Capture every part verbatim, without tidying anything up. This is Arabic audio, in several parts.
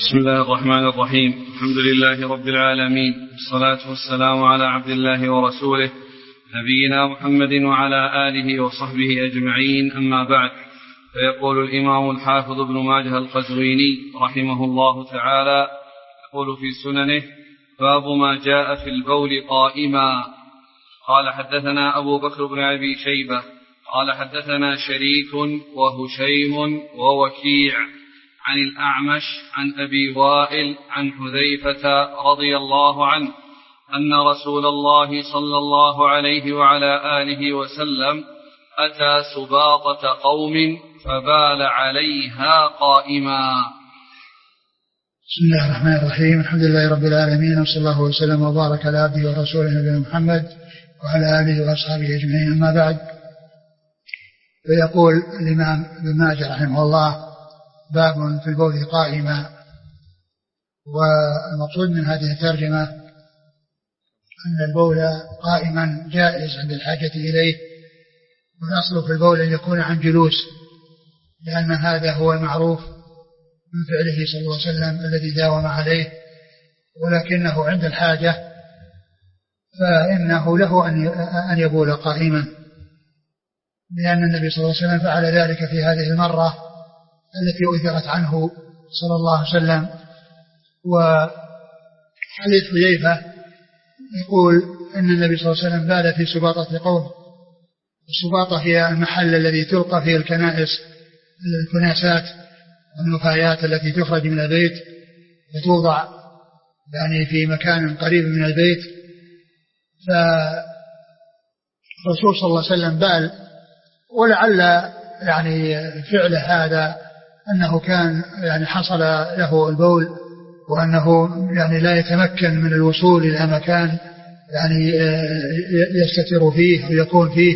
بسم الله الرحمن الرحيم. الحمد لله رب العالمين، والصلاة والسلام على عبد الله ورسوله نبينا محمد وعلى آله وصحبه أجمعين، أما بعد. فيقول الإمام الحافظ ابن ماجه القزويني رحمه الله تعالى يقول في سننه: باب ما جاء في البول قائما. قال حدثنا أبو بكر بن أبي شيبة قال حدثنا شريك وهشيم ووكيع عن الأعمش عن أبي وائل عن حذيفة رضي الله عنه أن رسول الله صلى الله عليه وعلى آله وسلم أتى سباطة قوم فبال عليها قائما. بسم الله الرحمن الرحيم. الحمد لله رب العالمين، وصلى الله وسلم وبارك على عبده ورسوله نبينا محمد وعلى آله وأصحابه أجمعين، أما بعد. فيقول الإمام ابن ماجه رحمه الله: باب في البول قائما. والمقصود من هذه الترجمة أن البول قائما جائز عند الحاجة إليه، والأصل في البول أن يكون عن جلوس، لأن هذا هو المعروف من فعله صلى الله عليه وسلم الذي داوم عليه، ولكنه عند الحاجة فإنه له أن يبول قائما، لأن النبي صلى الله عليه وسلم فعل ذلك في هذه المرة التي أثرت عنه صلى الله عليه وسلم. وحديث حذيفة يقول أن النبي صلى الله عليه وسلم بال في سباطة قوم. السباطة هي المحل الذي تلقى فيه الكنائس، الكناسات والنفايات التي تخرج من البيت وتوضع يعني في مكان قريب من البيت. فالرسول صلى الله عليه وسلم بال، ولعل يعني فعل هذا أنه كان يعني حصل له البول، وأنه يعني لا يتمكن من الوصول إلى مكان يعني يستتر فيه ويكون فيه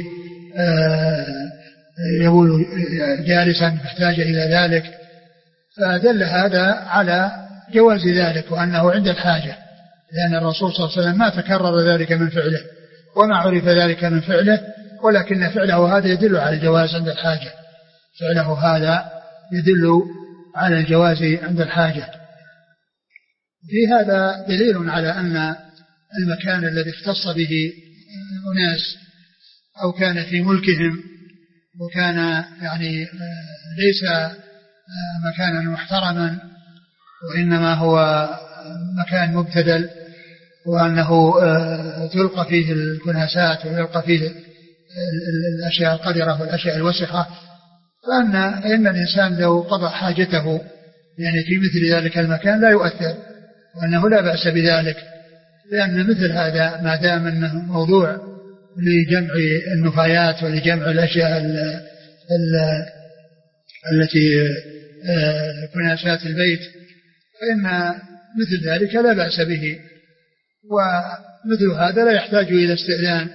يبول جالسا، فاحتاج إلى ذلك. فدل هذا على جواز ذلك وأنه عند الحاجة، لأن الرسول صلى الله عليه وسلم ما تكرر ذلك من فعله وما عرف ذلك من فعله، ولكن فعله هذا يدل على الجواز عند الحاجة. فعله هذا يدل على الجواز عند الحاجة. في هذا دليل على أن المكان الذي اختص به أناس أو كان في ملكهم وكان يعني ليس مكانا محترما، وإنما هو مكان مبتذل، وأنه تلقى فيه الكناسات ويلقى فيه الأشياء القذرة والأشياء الوسخة، فإن إن الإنسان لو قضى حاجته يعني في مثل ذلك المكان لا يؤثر، وأنه لا بأس بذلك، لأن مثل هذا ما دام أنه موضوع لجمع النفايات ولجمع الأشياء ال ال التي كناسات البيت، فإن مثل ذلك لا بأس به، ومثل هذا لا يحتاج إلى استئذان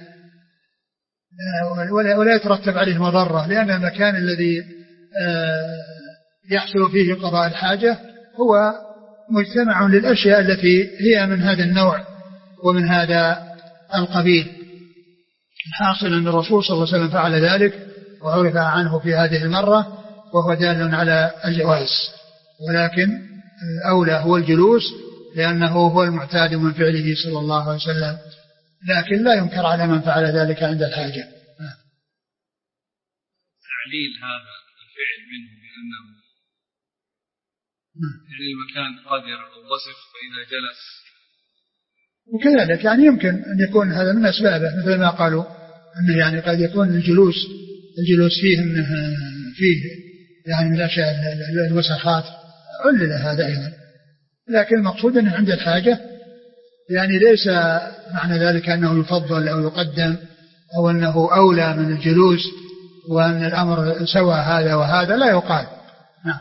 ولا يترتب عليه مضرة، لأن المكان الذي يحصل فيه قضاء الحاجة هو مجتمع للأشياء التي هي من هذا النوع ومن هذا القبيل. الحاصل أن الرسول صلى الله عليه وسلم فعل ذلك وعرف عنه في هذه المرة، وهو دال على الجواز، ولكن الأولى هو الجلوس لأنه هو المعتاد من فعله صلى الله عليه وسلم، لكن لا ينكر على من فعل ذلك عند الحاجة. تعليل هذا الفعل منه بأنه يعني المكان قذر أو وسخ، فإذا جلس وكذلك يعني يمكن أن يكون هذا من أسبابه، مثل ما قالوا أنه يعني قد يكون الجلوس الجلوس فيه من فيه يعني من الأشياء الوسخات، علل هذا أيضا، لكن المقصود أنه عند الحاجة يعني ليس معنى ذلك أنه يفضل أو يقدم أو أنه أولى من الجلوس، وأن الأمر سوى هذا وهذا لا يقال. نعم.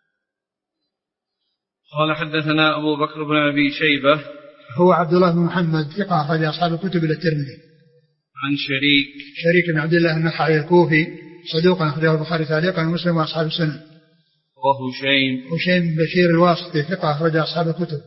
قال حدثنا أبو بكر بن أبي شيبة هو عبد الله بن محمد ثقة أخرج أصحاب الكتب إلى الترمذي. عن شريك شريك بن عبد الله النخعي الكوفي صدوق أخرجه البخاري تعليقا ومسلم وأصحاب السنن. وهشيم هشيم بشير الواسطي ثقة أخرج أصحاب الكتب.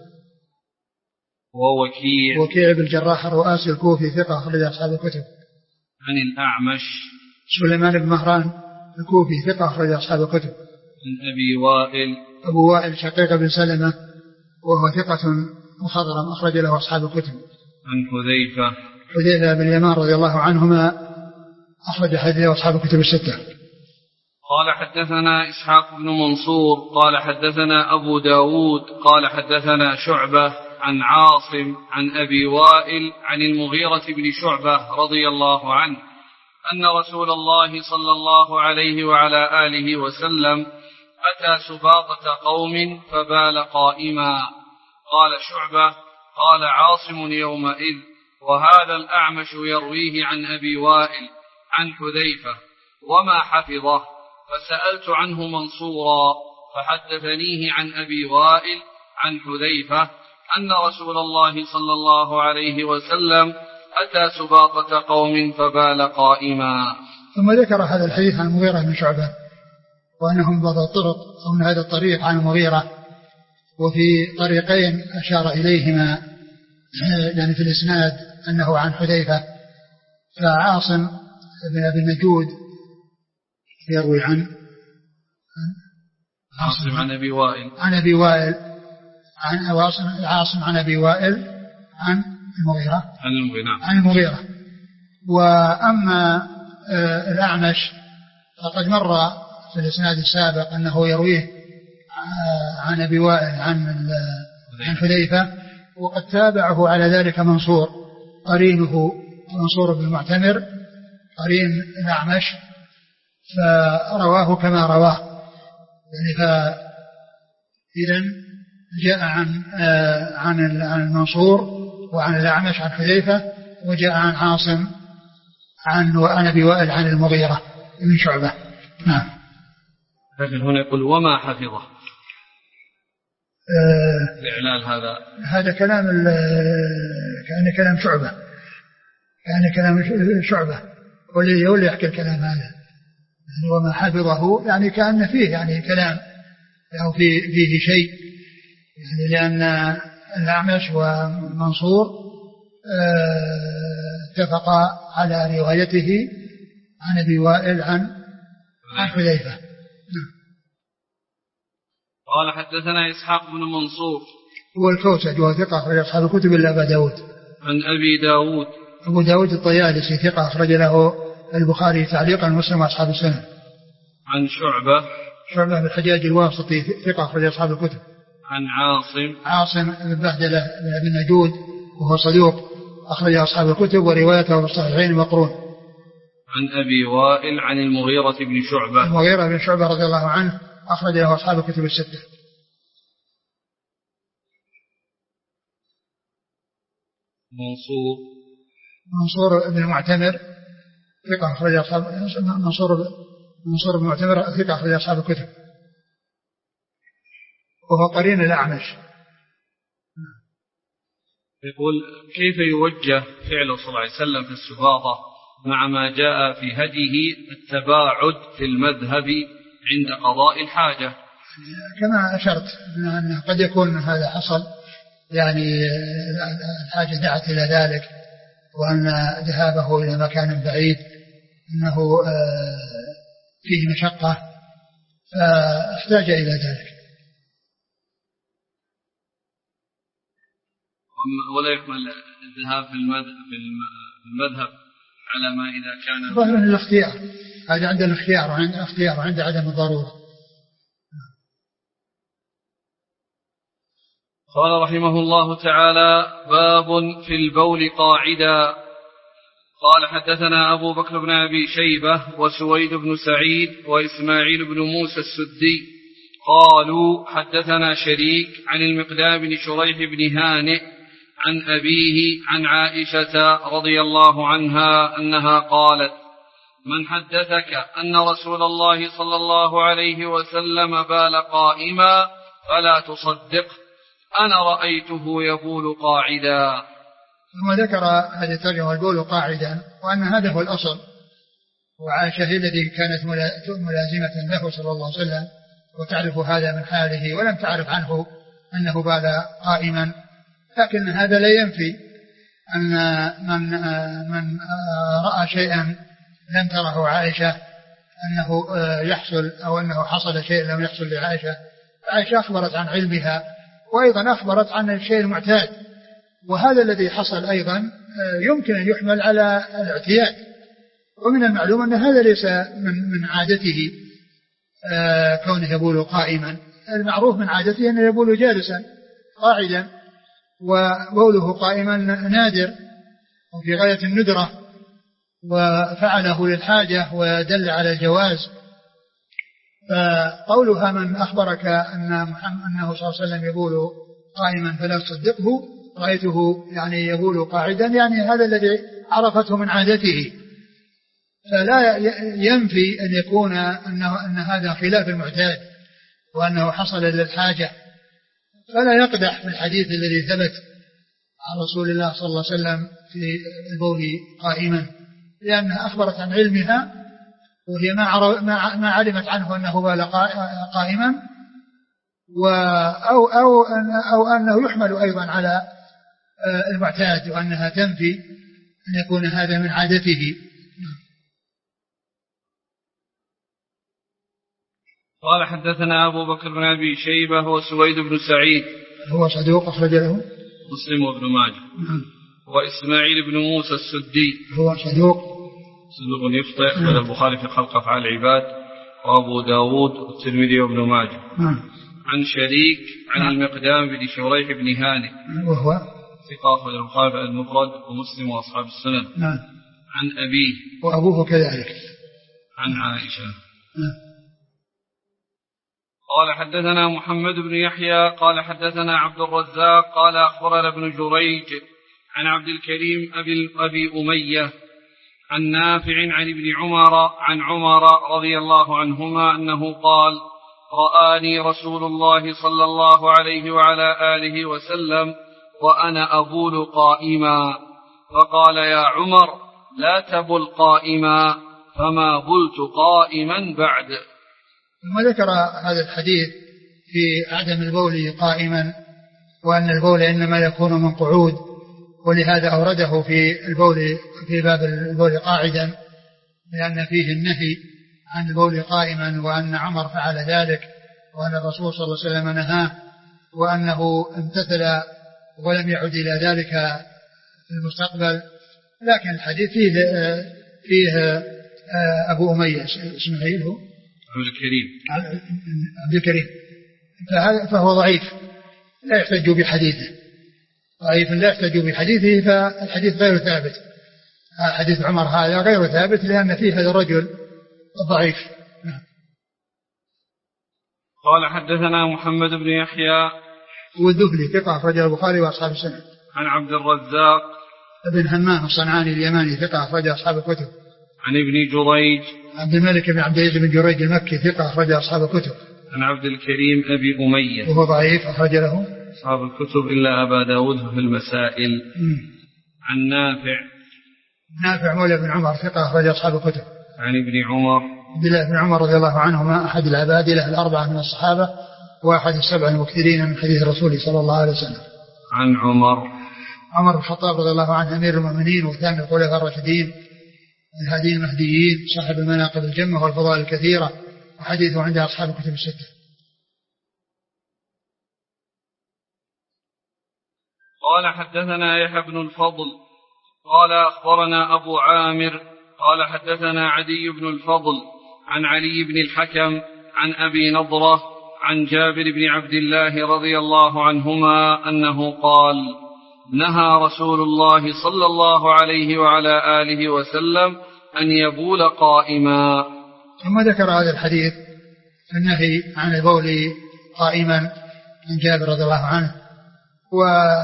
ووكيع وكيع بن الجراح الرؤاسي الكوفي ثقة أخرج أصحاب الكتب. عن الأعمش سليمان بن مهران الكوفي ثقة أخرج أصحاب الكتب. عن أبي وائل أبو وائل شقيق بن سلمة وهو ثقة مخضرم أخرج له أصحاب الكتب. عن حذيفة حذيفة بن اليمان رضي الله عنهما أخرج حديثه أصحاب الكتب الستة. قال حدثنا إسحاق بن منصور قال حدثنا أبو داود قال حدثنا شعبة عن عاصم عن أبي وائل عن المغيرة بن شعبة رضي الله عنه أن رسول الله صلى الله عليه وعلى آله وسلم أتى سباطة قوم فبال قائما. قال شعبة قال عاصم يومئذ وهذا الأعمش يرويه عن أبي وائل عن حذيفة وما حفظه، فسألت عنه منصورا فحدثنيه عن أبي وائل عن حذيفة أن رسول الله صلى الله عليه وسلم أتى سباطة قوم فبال قائما. ثم ذكر هذا الحديث عن المغيرة بن شعبة وأنهم بعض الطرق أو من هذا الطريق عن المغيرة، وفي طريقين أشار إليهما يعني في الإسناد أنه عن حذيفة. فعاصم بن أبي النجود يروي عن عاصم عن أبي وائل عن أبي وائل عن عاصم عن أبي وائل عن المغيرة عن المغيرة عن المغيرة. وأما الأعمش فقد مر في الإسناد السابق أنه يرويه عن أبي وائل عن عن حذيفة، وقد تابعه على ذلك منصور قرينه منصور بن المعتمر قرين الأعمش فرواه كما رواه، يعني فإذا جاء عن عن عن المنصور وعن الأعمش عن حذيفة، وجاء عن عاصم عن عن أبي وائل عن المغيرة بن شعبة. نعم. لكن هنا يقول وما حفظه آه الإعلال هذا هذا كلام كان كلام شعبة كان كلام شعبة واللي واللي يحكي الكلام هذا يعني وما حفظه يعني كأن فيه يعني كلام أو في فيه شيء يعني، لأن الأعمش ومنصور اتفقا آه على روايته عن أبي وائل عن عن حذيفة. قال حدثنا إسحاق بن منصور هو الكوسج وهو ثقة أخرج أصحاب الكتب إلا أبا داود. عن أبي داود أبو داود الطيالسي ثقة أخرج له البخاري تعليقا ومسلم وأصحاب السنن. عن شعبة شعبة بن الحجاج الواسطي ثقة أخرج أصحاب الكتب. عن عاصم عاصم بن بهدلة بن نجود وهو صدوق أخرج أصحاب الكتب وروايته في الصحيحين مقرون. عن أبي وائل عن المغيرة بن شعبة المغيرة بن شعبة رضي الله عنه أخرج له أصحاب الكتب الستة. منصور منصور بن المعتمر ثقة أخرج أصحاب منصور منصور بن المعتمر ثقة أخرج أصحاب الكتب وهو قرين الأعمش. يقول كيف يوجه فعله صلى الله عليه وسلم في السباطة مع ما جاء في هديه التباعد في المذهب عند قضاء الحاجة؟ كما أشرت أنه قد يكون هذا حصل يعني الحاجة دعت إلى ذلك، وأن ذهابه إلى مكان بعيد أنه فيه مشقة فاحتاج إلى ذلك. ولا يكمل الذهاب في المذهب على ما إذا كان ظاهر الاختيار، هذا عند الاختيار وعند الاختيار وعند عدم الضرورة. قال رحمه الله تعالى باب في البول قاعدا. قال حدثنا أبو بكر بن أبي شيبة وسويد بن سعيد وإسماعيل بن موسى السدي قالوا حدثنا شريك عن المقدام بن شريح بن هانئ عن أبيه عن عائشة رضي الله عنها أنها قالت من حدثك أن رسول الله صلى الله عليه وسلم بال قائما فلا تصدق، أنا رأيته يبول قاعدا. ثم ذكر هذه الترجمة البول قاعدا، وأن هذا هو الأصل، وعائشة هي التي كانت ملازمة له صلى الله عليه وسلم وتعرف هذا من حاله، ولم تعرف عنه أنه بال قائما، لكن هذا لا ينفي أن من من رأى شيئا لم تره عائشة أنه يحصل أو أنه حصل شيء لم يحصل لعائشة. عائشة أخبرت عن علمها وأيضا أخبرت عن الشيء المعتاد، وهذا الذي حصل أيضا يمكن أن يحمل على الاعتياد. ومن المعلوم أن هذا ليس من من عادته كونه يبول قائما، المعروف من عادته أنه يبول جالسا قاعدا، وبوله قائما نادر وفي غاية الندرة، وفعله للحاجة ودل على الجواز. فقولها من أخبرك أن محمد أنه صلى الله عليه وسلم يبول قائما فلا تصدقه، رأيته يعني يبول قاعدا، يعني هذا الذي عرفته من عادته، فلا ينفي أن يكون أنه أن هذا خلاف المعتاد وأنه حصل للحاجة، فلا يقدح في الحديث الذي ثبت عن رسول الله صلى الله عليه وسلم في البول قائما، لأنها أخبرت عن علمها، وهي ما ما علمت عنه أنه بال قائما، أو, أو, أو أنه يحمل أيضا على المعتاد، وأنها تنفي أن يكون هذا من عادته. قال حدثنا أبو بكر بن أبي شيبة وسويد بن سعيد هو صدوق أخرج له مسلم وابن ماجه، وإسماعيل بن موسى السدي هو صدوق صدوق يخطئ، أخرج البخاري في خلق أفعال العباد وأبو داود والترمذي وابن ماجه. عن شريك عن المقدام بن شريح بن هانئ وهو ثقة، أخرج البخاري في المفرد ومسلم وأصحاب السنن. عن أبيه وأبوه كذلك عن عائشة. قال حدثنا محمد بن يحيى قال حدثنا عبد الرزاق قال أخبرنا ابن جريج عن عبد الكريم أبي, أبي أمية عن نافع عن ابن عمر عن عمر رضي الله عنهما أنه قال: رآني رسول الله صلى الله عليه وعلى آله وسلم وأنا أبول قائما، فقال: يا عمر لا تبل قائما، فما بلت قائما بعد. ثم ذكر هذا الحديث في عدم البول قائما، وأن البول إنما يكون من قعود، ولهذا أورده في البول في باب البول قاعدا، لأن فيه النهي عن البول قائما، وأن عمر فعل ذلك، وأن الرسول صلى الله عليه وسلم نهاه، وأنه امتثل ولم يعد إلى ذلك في المستقبل. لكن الحديث فيه فيه أبو أمية اسماعيل هو عبد الكريم عبد الكريم فهو ضعيف لا يحتج بحديثه، ضعيف لا يحتج بحديثه، فالحديث غير ثابت. حديث عمر هذا غير ثابت لأن فيه هذا الرجل ضعيف. قال حدثنا محمد بن يحيى والذهلي ثقة أخرج البخاري وأصحاب السنن. عن عبد الرزاق بن همام الصنعاني اليماني ثقة أخرج أصحاب الكتب. عن ابن جريج عبد الملك بن عبد العزيز بن جريج المكي ثقة أخرج أصحاب الكتب. عن عبد الكريم أبي أمية وهو ضعيف أخرج له أصحاب الكتب إلا أبا داود في المسائل. م. عن نافع نافع مولى بن عمر ثقة أخرج أصحاب الكتب. عن ابن عمر عبد الله بن عمر رضي الله عنهما أحد العبادلة الأربعة من الصحابة، وأحد السبع المكثرين من حديث الرسول صلى الله عليه وسلم. عن عمر عمر بن الخطاب رضي الله عنه أمير المؤمنين وثاني الخلفاء الراشدين الهادين المهديين، صاحب المناقب الجمة والفضائل الكثيرة، وحديثه عند أصحاب الكتب الستة. قال حدثنا يحيى بن الفضل قال أخبرنا أبو عامر قال حدثنا عدي بن الفضل عن علي بن الحكم عن أبي نضرة عن جابر بن عبد الله رضي الله عنهما أنه قال: نهى رسول الله صلى الله عليه وعلى آله وسلم أن يبول قائما. ثم ذكر هذا الحديث النهي عن البول قائما عن جابر رضي الله عنه، و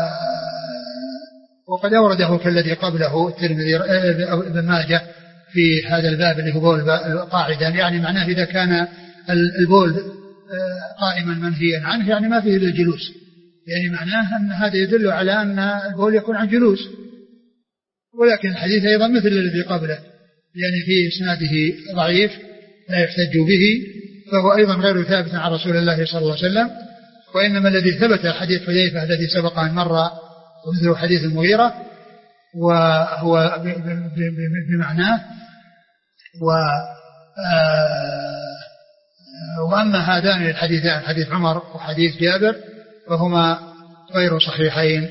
وقد أورده كالذي قبله الترمذي ابن ماجه في هذا الباب اللي هو بول قاعدا، يعني معناه إذا كان البول قائما منهيا عنه يعني ما فيه للجلوس، يعني معناه أن هذا يدل على أن البول يكون عن جلوس. ولكن الحديث أيضا مثل الذي قبله، يعني في إسناده ضعيف لا يحتج به، فهو أيضا غير ثابت عن رسول الله صلى الله عليه وسلم. وإنما الذي ثبت حديث حذيفة الذي سبق أن مر ومثل حديث المغيرة، وهو بمعناه. و وأما هذان الحديثان حديث عمر وحديث جابر فهما غير صحيحين.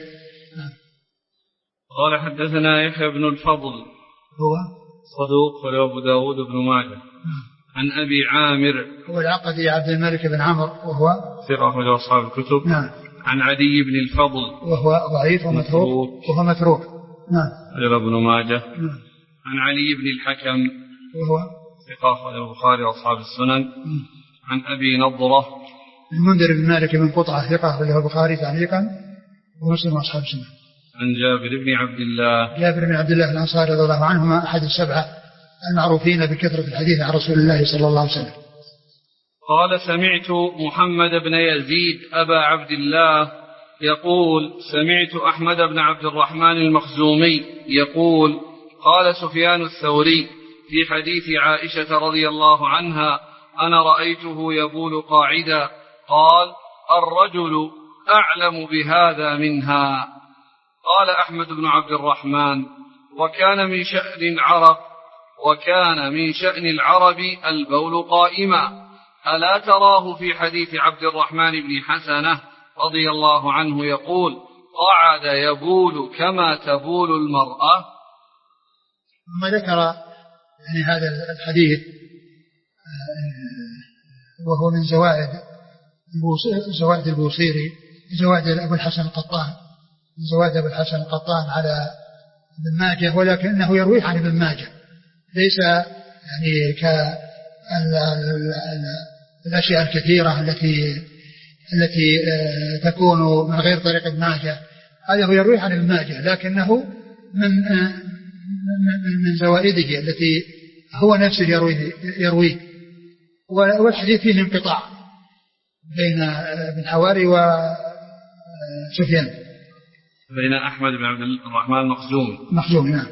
قال حدثنا يحيى بن الفضل هو صدوق وله أبو داود بن ماجه عن أبي عامر هو العقدي عبد الملك بن عمرو وهو ثقة أخرج أصحاب الكتب. نعم. عن عدي بن الفضل وهو ضعيف ومتروك وهو متروك. نعم. أخرج ابن ماجه. نعم. عن علي بن الحكم وهو ثقة أخرج البخاري وأصحاب السنن. م. عن أبي نضرة المنذر بن مالك بن قطعة ثقة أخرجه البخاري تعليقا ومسلم وأصحاب السنن. عن جابر بن عبد الله جابر بن عبد الله الأنصاري رضي الله عنهما أحد السبعة المعروفين بكثرة الحديث عن رسول الله صلى الله عليه وسلم. قال سمعت محمد بن يزيد أبا عبد الله يقول سمعت أحمد بن عبد الرحمن المخزومي يقول قال سفيان الثوري في حديث عائشة رضي الله عنها أنا رأيته يبول قاعدا قال الرجل أعلم بهذا منها. قال أحمد بن عبد الرحمن وكان من شأن العرب وكان من شأن العرب البول قائما ألا تراه في حديث عبد الرحمن بن حسنة رضي الله عنه يقول قعد يبول كما تبول المرأة. ثم ذكر يعني هذا الحديث وهو من زوائد زوائد البوصيري زوائد أبو الحسن القطان زوائد أبو الحسن القطان على ابن ماجه ولكنه يرويه عن ابن ماجه ليس يعني كالأشياء الكثيرة التي التي تكون من غير طريق ابن ماجه. هذا هو يرويه عن ابن ماجه لكنه من من زوائده التي هو نفسه يرويه, يرويه والحديث فيه انقطاع بين ابن حواري وسفيان بين أحمد بن عبد الرحمن المخزومي مخزومي نعم.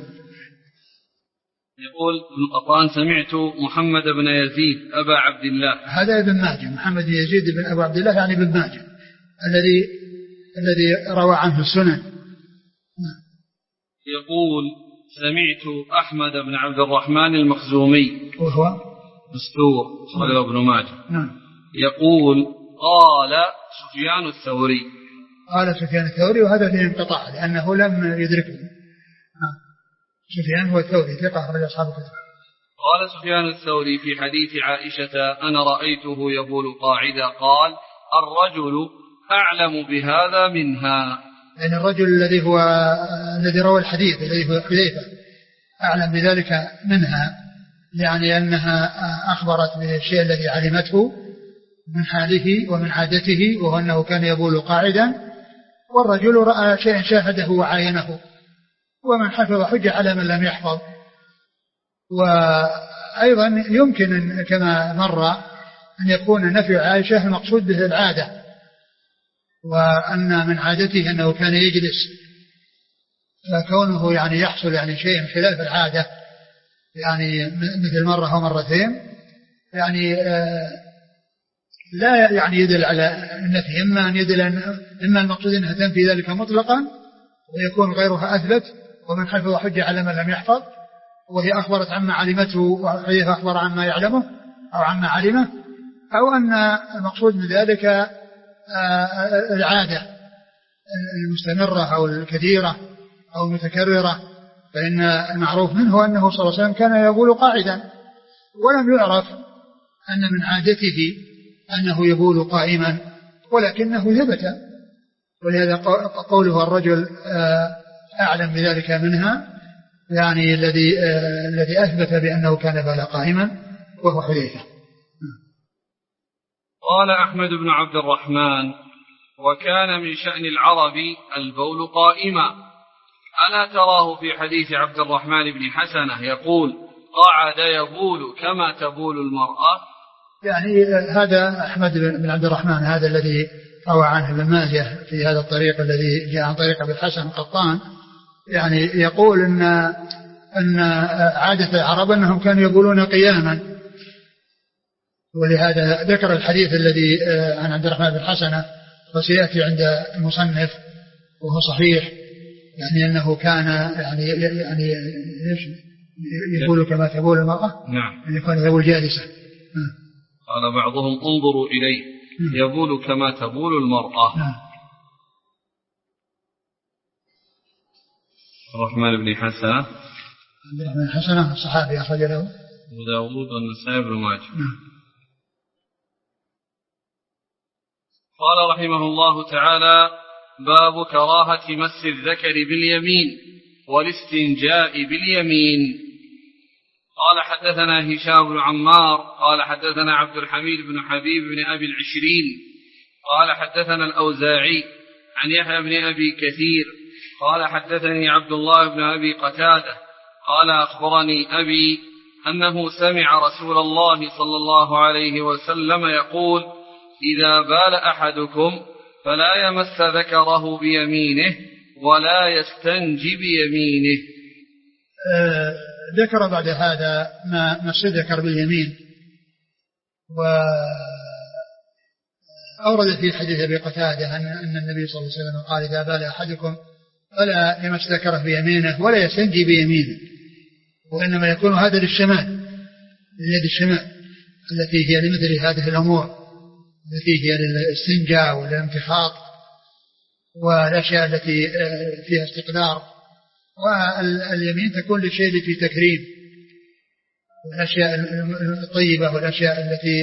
يقول ابن قطان سمعت محمد بن يزيد أبا عبد الله هذا ابن ماجه محمد بن يزيد بن أبو عبد الله يعني ابن ماجه الذي الذي روى عنه السنن. يقول سمعت أحمد بن عبد الرحمن المخزومي وهو مستور صلى ابن ماجه نعم. يقول قال سفيان الثوري قال سفيان الثوري وهذا فيه انقطاع لأنه لم يدركه. سفيان هو الثوري ثقة أخرج أصحاب الكتب. قال سفيان الثوري في حديث عائشة أنا رأيته يبول قاعدا قال الرجل أعلم بهذا منها. يعني الرجل الذي هو الذي روى الحديث الذي هو حذيفة أعلم بذلك منها يعني أنها أخبرت بالشيء الذي علمته من حاله ومن عادته وهو أنه كان يبول قاعدا والرجل رأى شيئا شاهده وعاينه ومن حفظ حجة على من لم يحفظ. وأيضا يمكن كما مر أن يكون نفي عائشة المقصود به العادة وأن من عادته أنه كان يجلس فكونه يعني يحصل يعني شيء خلاف العادة يعني مثل مرة أو مرتين يعني لا يعني يدل على النفي إما أن يدل إما المقصود أنها تنفي ذلك مطلقا ويكون غيرها أثبت ومن حفظ حجة على من لم يحفظ وهي أخبرت عما علمته وهي أخبر عما يعلمه أو عما علمه أو أن المقصود من ذلك العادة المستمرة أو الكثيرة أو المتكررة فإن المعروف منه أنه صلى الله عليه وسلم كان يبول قاعدا ولم يعرف أن من عادته أنه يبول قائما ولكنه ثبت ولهذا قوله الرجل أعلم بذلك منها يعني الذي الذي أثبت بأنه كان بال قائما وهو حذيفة. قال أحمد بن عبد الرحمن وكان من شأن العرب البول قائما ألا تراه في حديث عبد الرحمن بن حسنة يقول قعد يبول كما تبول المرأة. يعني هذا أحمد بن عبد الرحمن هذا الذي روى عنه ابن ماجه في هذا الطريق الذي جاء عن طريق أبي الحسن القطان يعني يقول أن أن عادة العرب أنهم كانوا يقولون قياما ولهذا ذكر الحديث الذي عن عبد الرحمن بن حسنة وسيأتي عند المصنف وهو صحيح يعني أنه كان يعني يعني يقول كما تقول المرأة نعم يعني كان يقول جالسة. قال بعضهم انظروا إليه يبول كما تبول المرأة. نعم. الرحمن بن حسنة. عبد الرحمن بن حسنة الصحابي أخرج له أبو داود والنسائي بن ماجه. قال رحمه الله تعالى: باب كراهة مس الذكر باليمين والاستنجاء باليمين. قال حدثنا هشام بن عمار قال حدثنا عبد الحميد بن حبيب بن أبي العشرين قال حدثنا الأوزاعي عن يحيى بن أبي كثير قال حدثني عبد الله بن أبي قتادة قال أخبرني أبي أنه سمع رسول الله صلى الله عليه وسلم يقول: إذا بال أحدكم فلا يمس ذكره بيمينه ولا يستنجي بيمينه. آه ذكر بعد هذا ما مس الذكر باليمين، وأورد في حديث أبي قتادة أن النبي صلى الله عليه وسلم قال: إذا بال أحدكم فلا يمس ذكره بيمينه ولا يستنجي بيمينه، وإنما يكون هذا للشمال، لليد الشمال التي هي لمثل هذه الأمور التي هي للاستنجاء والانتخاط والأشياء التي فيها استقدار، واليمين تكون للشيء التي تكريم، والأشياء الطيبة والأشياء التي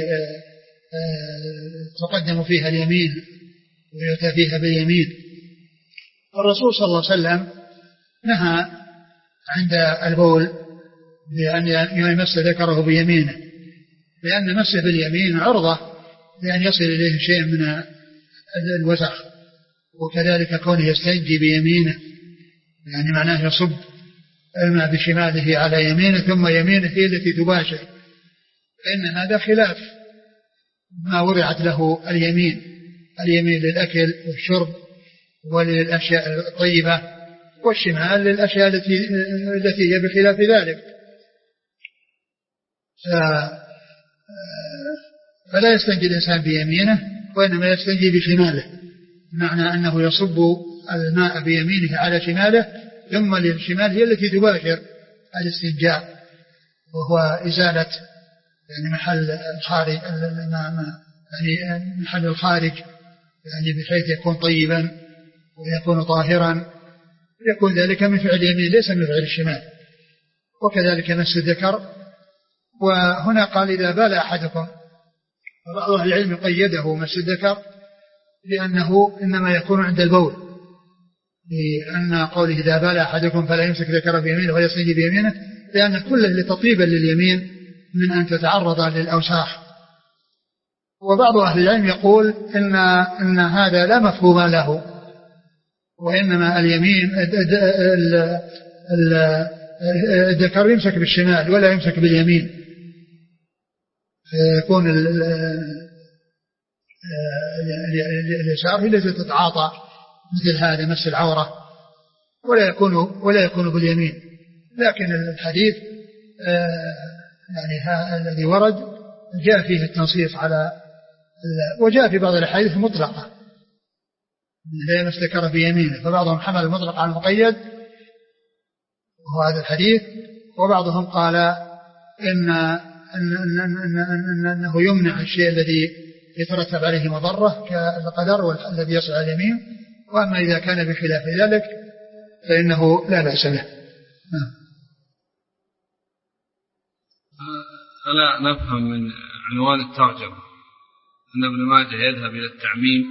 تقدم فيها اليمين ويؤتى فيها باليمين. الرسول صلى الله عليه وسلم نهى عند البول بأن يمس ذكره بيمينه، لأن مسه باليمين عرضة لأن يصل إليه شيء من الوسخ، وكذلك كونه يستنجي بيمينه يعني معناه يصب الماء بشماله على يمينه ثم يمينه هي التي تباشر، فإن هذا خلاف ما وضعت له اليمين. اليمين للأكل والشرب وللأشياء الطيبة، والشمال للأشياء التي التي هي بخلاف ذلك. فلا يستنجي الإنسان بيمينه وإنما يستنجي بشماله، معنى أنه يصب الماء بيمينه على شماله، ثم للشمال هي التي تباشر الاستنجاء، وهو إزالة يعني محل الخارج يعني محل الخارج يعني بحيث يكون طيبا ويكون طاهرا، يكون ذلك من فعل اليمين ليس من فعل الشمال. وكذلك مس الذكر. وهنا قال: إذا بال أحدكم، بعض أهل العلم قيده مس الذكر لأنه إنما يكون عند البول، لأن قوله إذا بال أحدكم فلا يمسك ذكره بيمينه ولا يستنجي بيمينه، لأن كله لتطيبا لليمين من أن تتعرض للأوساخ. وبعض أهل العلم يقول إن, إن هذا لا مفهوم له، وإنما اليمين الذكر يمسك بالشمال ولا يمسك باليمين، فيكون اليسار هي التي تتعاطى مثل هذا مس العورة، ولا يكون ولا يكون باليمين. لكن الحديث يعني الذي ورد جاء فيه التنصيص على، وجاء في بعض الأحاديث مطلقة لا يمس ذكره بيمينه، فبعضهم حمل المطلق على المقيد وهو هذا الحديث، وبعضهم قال إن أن أن أن أن أنه يمنع الشيء الذي يترتب عليه مضرة كالقدر الذي يصل على اليمين، وأما إذا كان بخلاف ذلك فإنه لا بأس به. ألا نفهم من عنوان الترجمة أن ابن ماجه يذهب إلى التعميم،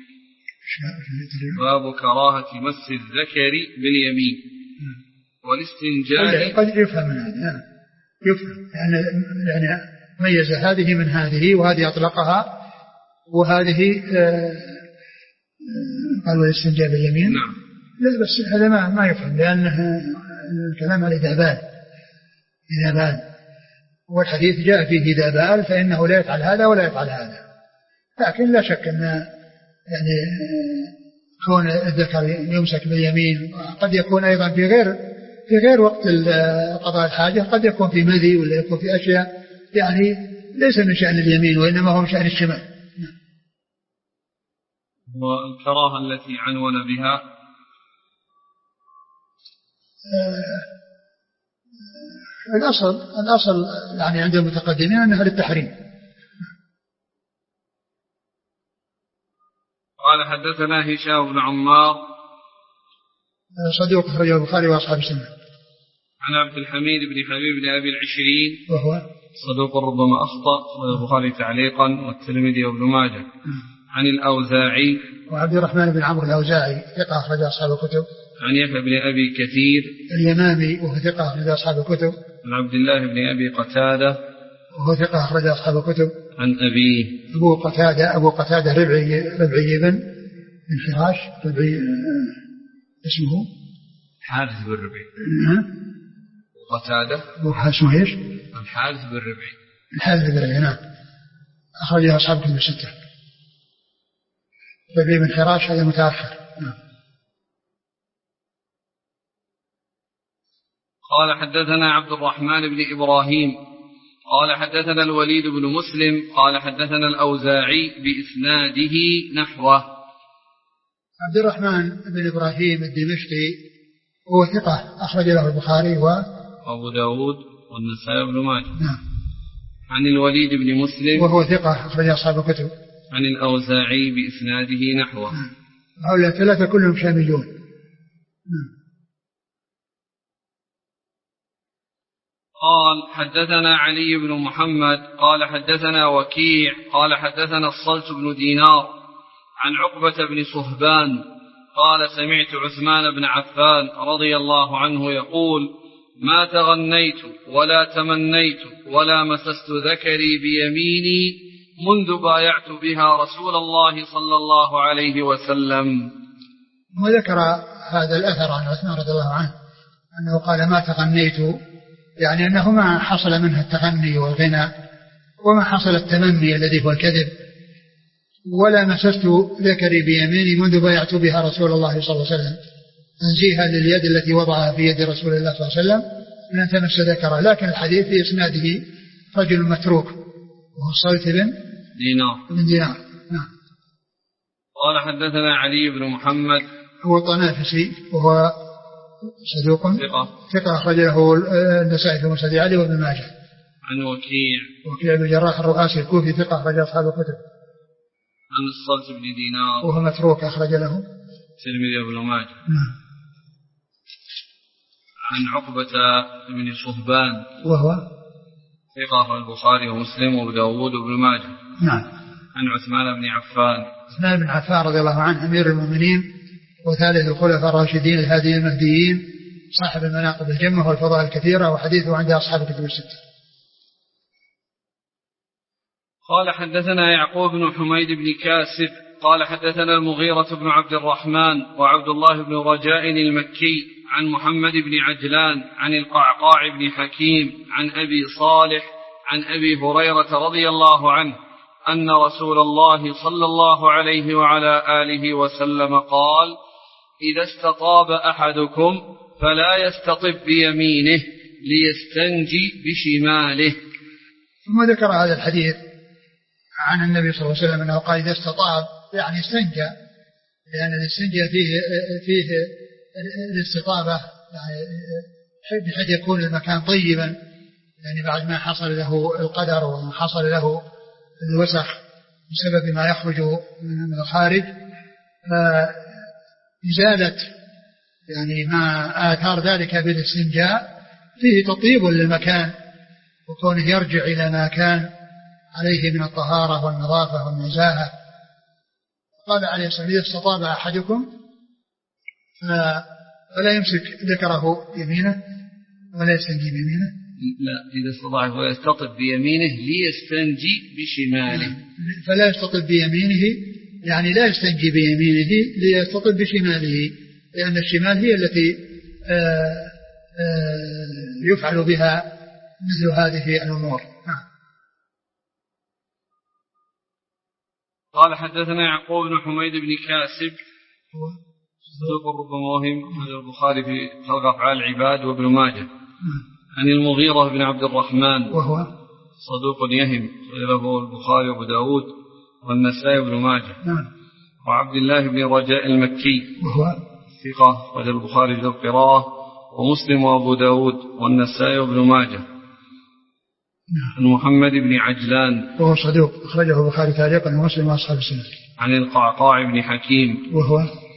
باب كراهة مس الذكر باليمين والاستنجاء. قد يفهم من هذا، يفهم يعني, يعني ميز هذه من هذه، وهذه أطلقها وهذه قال والاستنجاء باليمين. نعم. لا بس هذا ما ما يفهم، لأنه الكلام على إذا بال إذا بال، والحديث جاء فيه إذا بال فإنه لا يفعل هذا ولا يفعل هذا. لكن لا شك أن يعني كون الذكر يمسك باليمين قد يكون أيضا في غير في غير وقت قضاء الحاجة، قد يكون في مذي ولا يكون في أشياء يعني ليس من شأن اليمين وإنما هو من شأن الشمال. والكراهة التي عنون بها الأصل الأصل يعني عند المتقدمين أنها للتحريم. قال حدثنا هشام بن عمار صدوق أخرجه البخاري وأصحاب السنة. عن عبد الحميد بن حبيب بن أبي العشرين وهو صدوق ربما أخطأ، أخرجه البخاري تعليقا والترمذي وابن ماجه. عن الأوزاعي وعبد الرحمن بن عمرو الأوزاعي ثقة أخرج أصحاب الكتب. عن يحيى بن أبي كثير اليمامي وهو ثقة أخرج أصحاب الكتب. عن عبد الله بن أبي قتادة وهو ثقة أخرج أصحاب الكتب. عن أبيه أبو قتادة أبو قتادة ربعي ربعي بن من حراش ربعي اسمه حارث بن ربعي. قتادة اسمه ايش؟ الحارث بن ربعي. الحارث بن ربعي نعم أخرج أصحاب الكتب الستة. ربعي بن حراش هذا متأخر. نعم. قال حدثنا عبد الرحمن بن إبراهيم قال حدثنا الوليد بن مسلم قال حدثنا الأوزاعي بإسناده نحوه. عبد الرحمن بن إبراهيم الدمشقي هو ثقة أخرج له البخاري وأبو داود والنسائي وابن ماجه. نعم. عن الوليد بن مسلم وهو ثقة أخرج أصحاب الكتب. عن الأوزاعي بإسناده نحوه. نعم. هؤلاء ثلاثة كلهم شاميون. نعم. قال حدثنا علي بن محمد قال حدثنا وكيع قال حدثنا الصلت بن دينار عن عقبة بن صهبان قال سمعت عثمان بن عفان رضي الله عنه يقول ما تغنيت ولا تمنيت ولا مسست ذكري بيميني منذ بايعت بها رسول الله صلى الله عليه وسلم. وذكر هذا الأثر عن عثمان رضي الله عنه أنه قال ما تغنيت، يعني أنه ما حصل منه التغني والغنى وما حصل التمني الذي هو الكذب، ولا مسست ذكري بيميني منذ بايعت بها رسول الله صلى الله عليه وسلم، تنزيها لليد التي وضعها في يد رسول الله صلى الله عليه وسلم من أن تمس ذكره. لكن الحديث في إسناده رجل متروك وهو الصلت بن دينار بن دينار. نعم. قال حدثنا علي بن محمد هو طنافسي وهو صدوق ثقة ثقة أخرج له النسائي في مسند علي وابن ماجه. عن وكيع وكيع بن جراح الرؤاسي الكوفي ثقة أخرج أصحاب الكتب. عن الصلت بن دينار وهو متروك أخرج له الترمذي وابن ماجه. نعم. عن عقبة بن صهبان وهو ثقة أخرج البخاري ومسلم وابو داود وابن ماجه. نعم. عن عثمان بن عفان عثمان بن عفان رضي الله عنه أمير المؤمنين وثالث الخلفاء الراشدين الهاديين المهديين صاحب المناقب الجمة والفضائل الكثيرة، وحديثه عند أصحاب الكتب الستة. قال حدثنا يعقوب بن حميد بن كاسب قال حدثنا المغيرة بن عبد الرحمن وعبد الله بن رجاء المكي عن محمد بن عجلان عن القعقاع بن حكيم عن أبي صالح عن أبي هريرة رضي الله عنه أن رسول الله صلى الله عليه وعلى آله وسلم قال إذا استطاب أحدكم فلا يستطب بيمينه ليستنجي بشماله. ثم ذكر هذا الحديث عن النبي صلى الله عليه وسلم أنه قال إذا استطاب يعني استنجى، لأن الاستنجاء فيه فيه الاستطابة يعني بحيث يكون المكان طيبا، يعني بعد ما حصل له القدر وما حصل له الوسخ بسبب ما يخرج من الخارج، فإزالة يعني ما آثار ذلك بالاستنجاء فيه تطيب للمكان وكونه يرجع إلى ما كان عليه من الطهارة والنظافة والنزاهة. قال عليه الصلاة والسلام إذا استطاب أحدكم فلا يمسك ذكره يمينه ولا يستنجي بيمينه، لا إذا استطاع ويستطب بيمينه ليستنجي بشماله، فلا يستطب بيمينه يعني لا يستنجي بيمينه ليستطب بشماله، لأن الشمال هي التي آآ آآ يفعل بها مثل هذه الأمور. قال حدثنا يعقوب بن حميد بن كاسب صدوق ربما وهم من البخاري في خلق أفعال العباد وابن ماجه. عن المغيرة بن عبد الرحمن وهو صدوق يهم له البخاري وابو داود والنسائي وابن ماجه. وعبد الله بن رجاء المكي وهو ثقة رجل البخاري في القراءة ومسلم وابو داود والنسائي وابن ماجه. عن محمد بن عجلان وهو صدوق أخرجه البخاري تعليقا ومسلم وأصحاب السنة. عن القعقاع بن حكيم وهو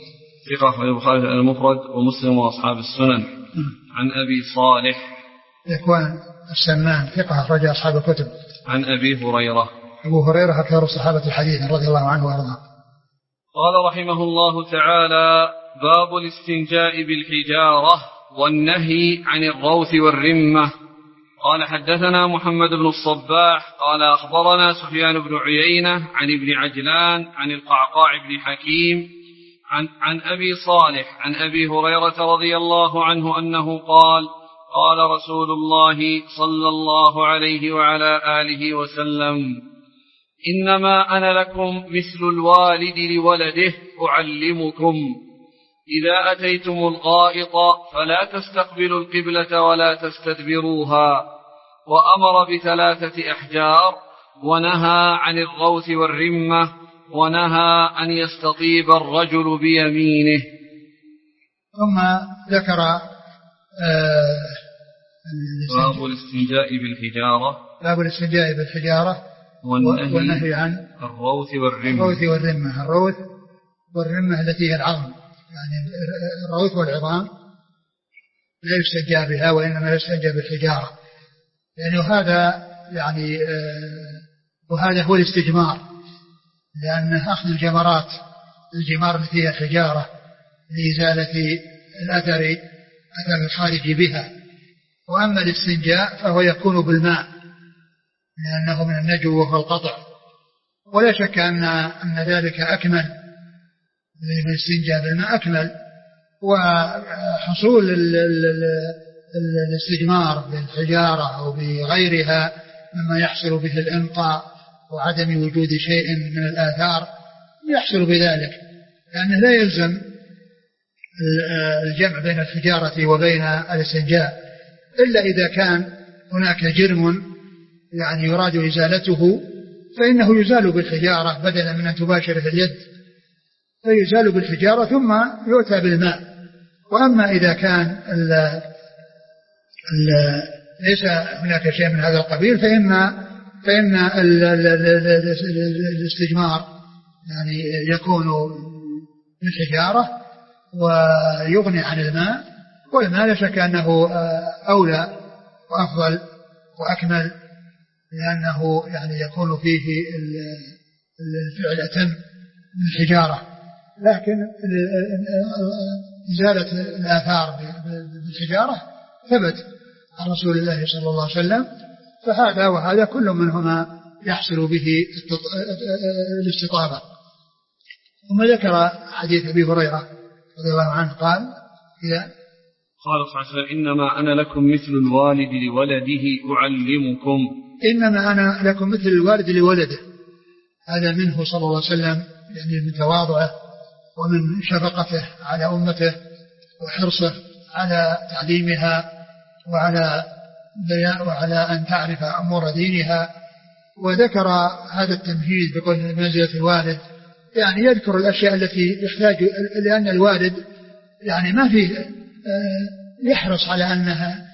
ثقة أخرجه البخاري المفرد ومسلم وأصحاب السنن. عن أبي صالح ذكوان السمان ثقة أخرج أصحاب الكتب. عن أبي هريرة أبو هريرة أكثر الصحابة الحديث رضي الله عنه وأرضاه. قال رحمه الله تعالى: باب الاستنجاء بالحجارة والنهي عن الروث والرمة. قال حدثنا محمد بن الصباح قال أخبرنا سفيان بن عيينة عن ابن عجلان عن القعقاع بن حكيم عن, عن أبي صالح عن أبي هريرة رضي الله عنه أنه قال: قال رسول الله صلى الله عليه وعلى آله وسلم: إنما أنا لكم مثل الوالد لولده أعلمكم، إذا أتيتم الغائط فلا تستقبلوا القبلة ولا تستدبروها، وأمر بثلاثة أحجار، ونهى عن الروث والرمة، ونهى أن يستطيب الرجل بيمينه. ثم ذكر آه باب الاستنجاء بالحجارة باب الاستنجاء بالحجارة والنهي, والنهي عن الروث والرمة. الروث والرمة الروث والرمة التي هي العظم، يعني الروث والعظام لا يستنجى بها وإنما يستنجى بالحجارة، يعني هذا يعني آه وهذا هو الاستجمار، لأن أخذ الجمرات الجمار التي هي الحجارة لإزالة الأثر أثر الخارج بها. وأما الاستنجاء فهو يكون بالماء لأنه من النجو وهو القطع، ولا شك أن أن ذلك أكمل، الاستنجاء بالماء أكمل. وحصول الاستجمار بالحجارة أو بغيرها مما يحصل به الإنقاء وعدم وجود شيء من الآثار يحصل بذلك، لأنه لا يلزم الجمع بين الحجارة وبين الاستنجاء إلا إذا كان هناك جرم يعني يراد إزالته، فإنه يزال بالحجارة بدلا من أن تباشره اليد، فيزال بالحجارة ثم يؤتى بالماء. وأما إذا كان ال ال ليس هناك شيء من هذا القبيل فإن فإن ال ال ال الاستجمار يعني يكون بالحجارة ويغني عن الماء، والماء لا شك أنه أولى وأفضل وأكمل، لأنه يعني يكون فيه الفعل أتم من الحجارة. لكن إزالة الآثار بالحجارة ثبت عن رسول الله صلى الله عليه وسلم، فهذا وهذا كل منهما يحصل به الاستطابة. ثم ذكر حديث أبي هريرة رضي الله عنه قال: إذا قال صلى الله عليه وسلم: إنما أنا لكم مثل الوالد لولده أعلمكم. إنما أنا لكم مثل الوالد لولده، هذا منه صلى الله عليه وسلم، يعني من تواضعه ومن شفقته على أمته وحرصه على تعليمها وعلى بيان وعلى أن تعرف أمور دينها. وذكر هذا التمهيد بقول منزلة الوالد، يعني يذكر الأشياء التي يحتاج، لأن الوالد يعني ما فيه يحرص على أنها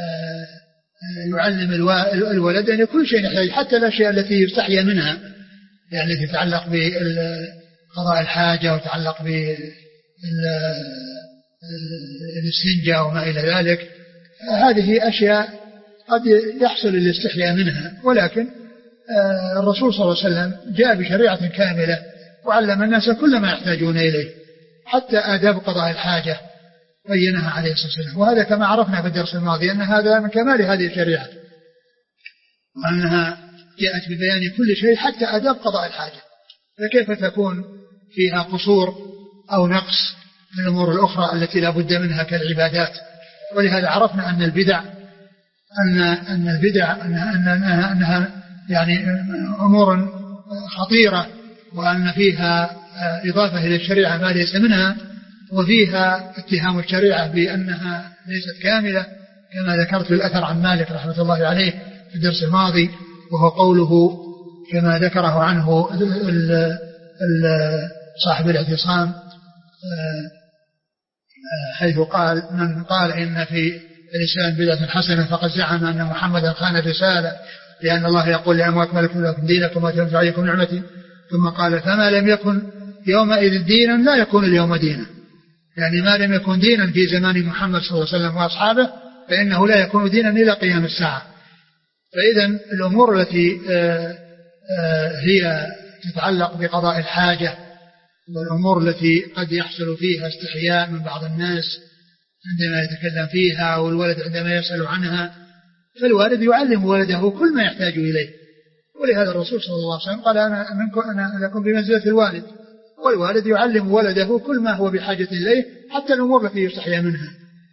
يعلم الولد أن كل شيء يحتاج، حتى الأشياء التي يستحيا منها، يعني التي تتعلق بقضاء الحاجة وتتعلق بالاستنجاء وما إلى ذلك. هذه أشياء قد يحصل الاستحياء منها، ولكن الرسول صلى الله عليه وسلم جاء بشريعة كاملة وعلم الناس كل ما يحتاجون إليه، حتى آداب قضاء الحاجة بينها عليه الصلاة والسلام. وهذا كما عرفنا في الدرس الماضي أن هذا من كمال هذه الشريعة، وأنها جاءت ببيان كل شيء حتى آداب قضاء الحاجة، فكيف تكون فيها قصور أو نقص من الأمور الأخرى التي لا بد منها كالعبادات. ولهذا عرفنا أن البدع أن أن البدع أنها, أنها, أنها يعني أمور خطيرة، وأن فيها إضافة إلى الشريعة ما ليس منها، وفيها اتهام الشريعة بأنها ليست كاملة، كما ذكرت في الأثر عن مالك رحمة الله عليه في الدرس الماضي، وهو قوله كما ذكره عنه صاحب الاعتصام حيث قال: من قال إن في الإسلام بدعة حسنة فقد زعم أن محمدا خان الرسالة، لأن الله يقول: لأن أكملت لكم دينكم وأتممت عليكم نعمتي، ثم قال: فما لم يكن يومئذ دينا لا يكون اليوم دينا. يعني ما لم يكن دينا في زمان محمد صلى الله عليه وسلم وأصحابه فإنه لا يكون دينا إلى قيام الساعة. فإذا الأمور التي هي تتعلق بقضاء الحاجة والأمور التي قد يحصل فيها استحياء من بعض الناس عندما يتكلم فيها والولد عندما يسأل عنها، فالوالد يعلم ولده كل ما يحتاج إليه. ولهذا الرسول صلى الله عليه وسلم قال أنا منكم أنا لكم بمنزلة الوالد، والوالد يعلم ولده كل ما هو بحاجة إليه حتى الأمور التي يستحيا منها.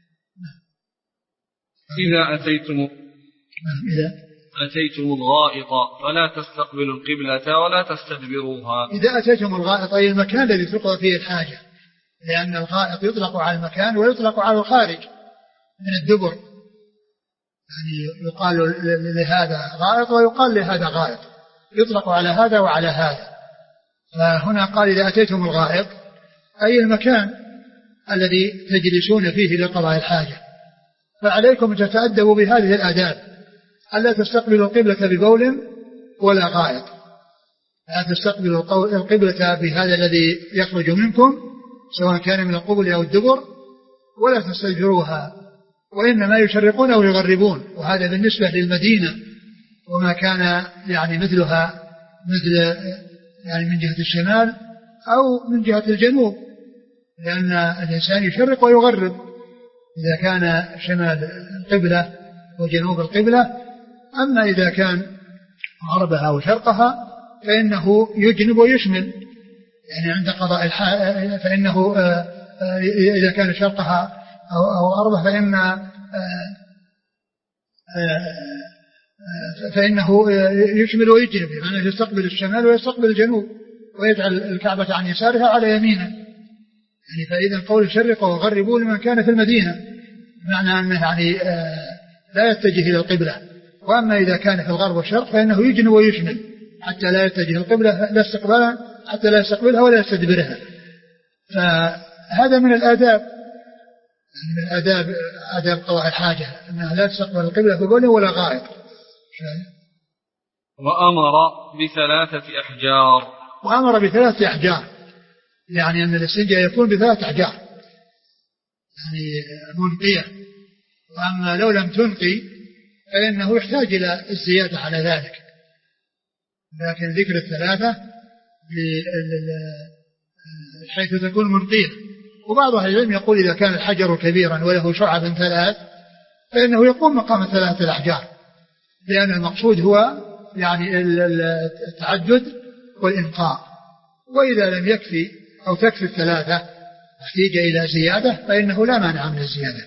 إذا أتيتم إذا أتيتم الغائط فلا تستقبلوا القبلة ولا تستدبروها. إذا أتيتم الغائط أي المكان الذي تقضى فيه الحاجة، لأن الغائط يطلق على المكان ويطلق على الخارج من الدبر، يعني يقال لهذا غائط ويقال لهذا غائط، يطلق على هذا وعلى هذا. فهنا قال إذا أتيتم الغائط أي المكان الذي تجلسون فيه لقضاء الحاجة، فعليكم أن تتأدبوا بهذه الآداب: ألا تستقبلوا القبلة ببول ولا غائط، لا تستقبلوا القبلة بهذا الذي يخرج منكم سواء كان من القبل أو الدبر، ولا تستدبروها، وإنما يشرقون أو يغربون. وهذا بالنسبة للمدينة وما كان يعني مثلها مثل يعني من جهة الشمال أو من جهة الجنوب، لأن الإنسان يشرق ويغرب إذا كان شمال القبلة وجنوب القبلة. أما إذا كان غربها وشرقها فإنه يجنب ويشمل، يعني عند قضاء الحاجة فإنه إذا كان شرقها أو غربها فإن فإنه يشمل ويجنب، يعني يستقبل الشمال ويستقبل الجنوب ويجعل الكعبة عن يسارها على يمينه. يعني فإذا قول شرق وغربوا لمن كان في المدينة، معنى أنه يعني لا يتجه إلى القبلة. وأما إذا كان في الغرب والشرق فإنه يجنب ويشمل حتى لا يتجه القبلة لا استقبالها حتى لا يستقبلها ولا يستدبرها. فهذا من الآداب، من الآداب آداب قضاء الحاجة أنها لا تستقبل القبلة ببول ولا غائط. وأمر بثلاثة أحجار وأمر بثلاثة أحجار، يعني أن الاستنجاء يكون بثلاثة أحجار يعني منقية. وأما لو لم تنقي فإنه يحتاج إلى الزيادة على ذلك، لكن ذكر الثلاثة حيث تكون منقية. وبعض أهل العلم يقول إذا كان الحجر كبيرا وله شعب ثلاث فإنه يقوم مقام ثلاثة الأحجار، لأن المقصود هو يعني التعدد والإنقاء. وإذا لم يكفي أو تكفي الثلاثة احتاج إلى زيادة فإنه لا مانع من الزيادة.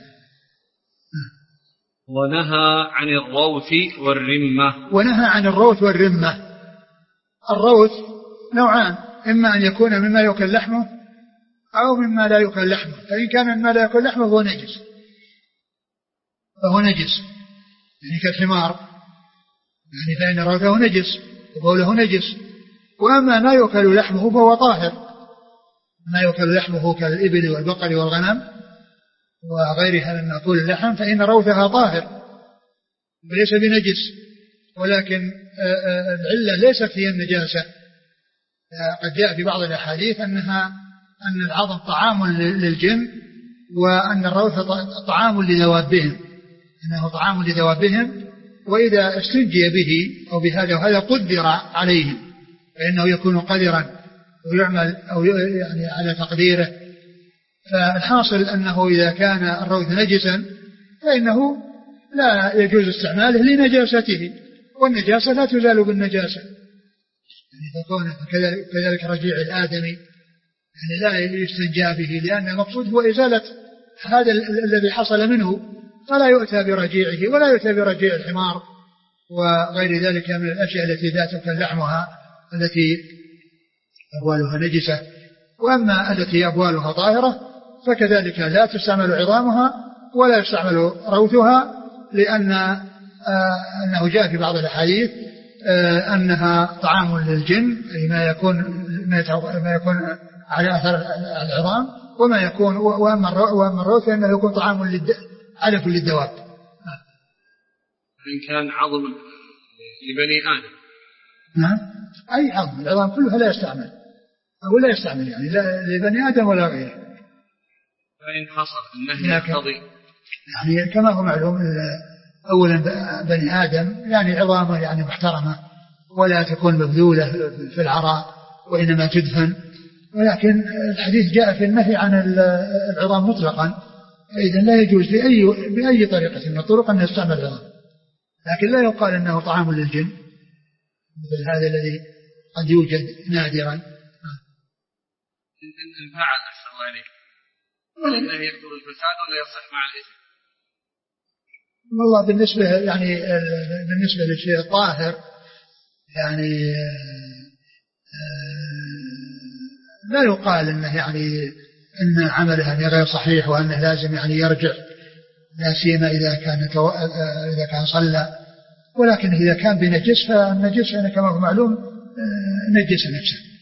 ونهى عن الروث والرمة. ونهى عن الروث والرمة. الروث نوعان: إما أن يكون مما يؤكل لحمه أو مما لا يؤكل لحمه. فإن كان مما لا يؤكل لحمه فهو نجس، فهو نجس يعني كالحمار، يعني فإن روثه نجس وبوله نجس. وأما ما يؤكل لحمه فهو طاهر، ما يؤكل لحمه كالإبل والبقر والغنم وغيرها من مأكول اللحم فإن روثها طاهر وليس بنجس. ولكن العلة ليست هي النجاسة. قد جاء في بعض الأحاديث أنها أن العظم طعام للجن وأن الروث طعام لدوابهم، أنه طعام لدوابهم، وإذا استنجي به أو بهذا وهذا قدر عليهم فإنه يكون قدرا ويعمل أو يعني على تقديره. فالحاصل أنه إذا كان الروث نجسا فإنه لا يجوز استعماله لنجاسته، والنجاسة لا تزال بالنجاسة، يعني تكون كذلك رجيع الآدمي يعني لا يستنجى به، لأن المقصود هو إزالة هذا الذي حصل منه، فلا يؤتى برجيعه ولا يؤتى برجيع الحمار وغير ذلك من الأشياء التي لا تؤكل لحمها التي أبوالها نجسة. وأما التي أبوالها طاهرة فكذلك لا تستعمل عظامها ولا يستعمل روثها، لأن آه أنه جاء في بعض الأحاديث آه أنها طعام للجن، أي ما يكون ما يكون على أثر العظام، وما يكون وأما الروث فإنه يكون طعام للد علف للدواب. إن كان عظم لبني آدم نعم أي عظم، العظام كلها لا يستعمل أو لا يستعمل يعني لا لبني آدم ولا غيره. فإن حصل النهي يقتضي يعني كما هو معلوم أولا بني آدم يعني عظامه يعني محترمة ولا تكون مبذولة في العراء وإنما تدفن، ولكن الحديث جاء في النهي عن العظام مطلقا، إذا لا يجوز بأي, بأي طريقة من الطرق أن يستعمل العظام، لكن لا يقال أنه طعام للجن مثل هذا الذي قد يوجد نادرا. إن فعل أحسن الله عليك ولا يقتل الفساد ولا يصح مع الإثم؟ والله بالنسبة يعني بالنسبة للشيء الطاهر يعني لا يقال انه يعني ان عمله يعني غير صحيح وانه لازم يعني يرجع، لا سيما اذا كان اذا كان صلى، ولكن اذا كان بنجس فالنجس يعني كما هو معلوم نجس نفسه.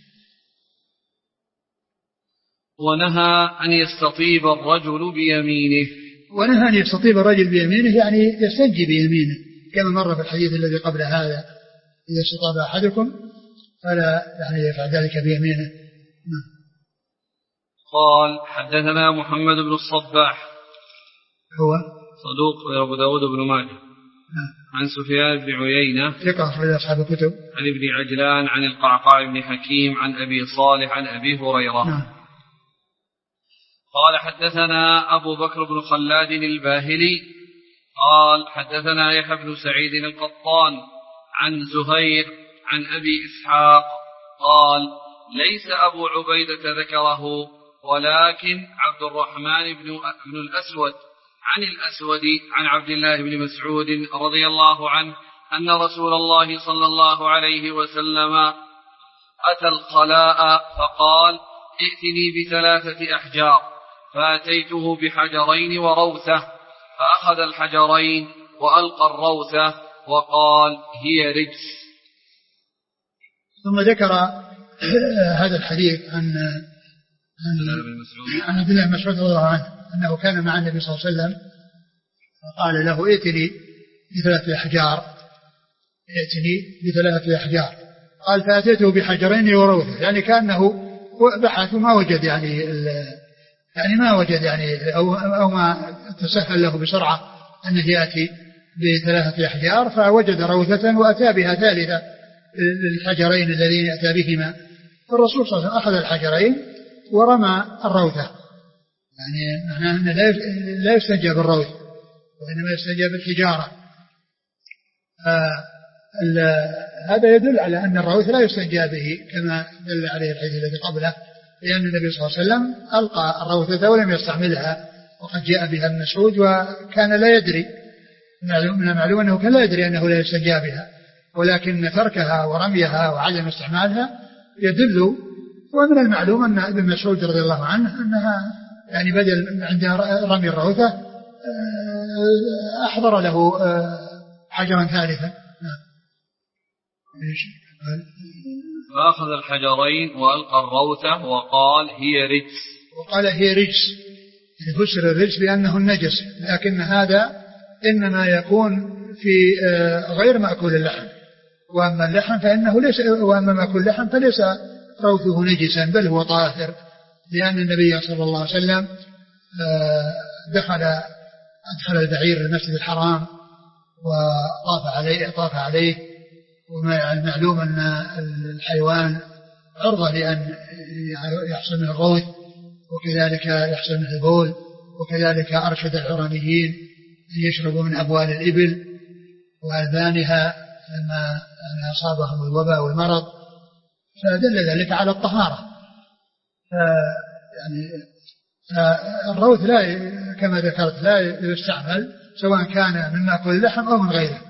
ونهى أن يستطيب الرجل بيمينه، ونهى أن يستطيب الرجل بيمينه يعني يستنجي بيمينه كما مر في الحديث الذي قبل هذا، إذا استطاب أحدكم فلا يعني يفعل ذلك بيمينه. قال حدثنا محمد بن الصباح هو صدوق أبو داود بن ماجه عن سفيان بن عيينة ثقة أخرج أصحاب الكتب عن ابن عجلان عن القعقاع بن حكيم عن أبي صالح عن أبي هريرة. نعم. قال حدثنا أبو بكر بن خلاد الباهلي قال حدثنا يحيى بن سعيد القطان عن زهير عن أبي إسحاق قال ليس أبو عبيدة ذكره ولكن عبد الرحمن بن, بن الأسود عن الأسود عن عبد الله بن مسعود رضي الله عنه أن رسول الله صلى الله عليه وسلم أتى الخلاء فقال ائتني بثلاثة أحجار، فأتيته بحجرين وروثة، فأخذ الحجرين وألقى الروثة وقال هي رجس. ثم ذكر هذا الحديث عن عن عبد الله بن مسعود رضي الله عنه أنه كان مع النبي صلى الله عليه وسلم فقال له ائتني بثلاثة أحجار، ائتني بثلاثة أحجار، قال فأتيته بحجرين وروثة، يعني كأنه بحث وما وجد يعني يعني ما وجد يعني أو, أو ما تسهل له بسرعة أنه يأتي بثلاثة أحجار، فوجد روثة وأتى بها ثالثة للحجرين الذين أتى بهما. فالرسول صلى الله عليه وسلم أخذ الحجرين ورمى الروثة، يعني معناه أنه لا يستنجى بالروث وإنما يستنجى بالحجارة. هذا يدل على أن الروث لا يستنجى به كما دل عليه الحديث الذي قبله، لأن النبي صلى الله عليه وسلم ألقى الروثة ولم يستعملها، وقد جاء بها ابن مسعود وكان لا يدري، من المعلوم أنه كان لا يدري أنه لا يستنجى بها، ولكن تركها ورميها وعدم استعمالها يدل. ومن المعلوم أن ابن مسعود رضي الله عنه أنها يعني بدل عند رمي الروثة أحضر له حجرا ثالثا. فأخذ الحجرين وألقى الروثة وقال هي رجس، وقال هي رجس، فسر الرجس بأنه النجس، لكن هذا إنما يكون في غير مأكول اللحم، وأما اللحم فإنه ليس، وأما مأكول اللحم فليس روثه نجسا بل هو طاهر، لأن النبي صلى الله عليه وسلم دخل أدخل البعير المسجد الحرام وطاف عليه طاف عليه ومعلوم أن الحيوان عرضة لأن يحصل من الروث، وكذلك يحصل من البول، وكذلك أرشد العرانيين أن يشربوا من أبوال الإبل وألبانها لما أصابهم الوباء والمرض، فدل ذلك على الطهارة. يعني الروث لا كما ذكرت لا يستعمل سواء كان من مأكل اللحم أو من غيره.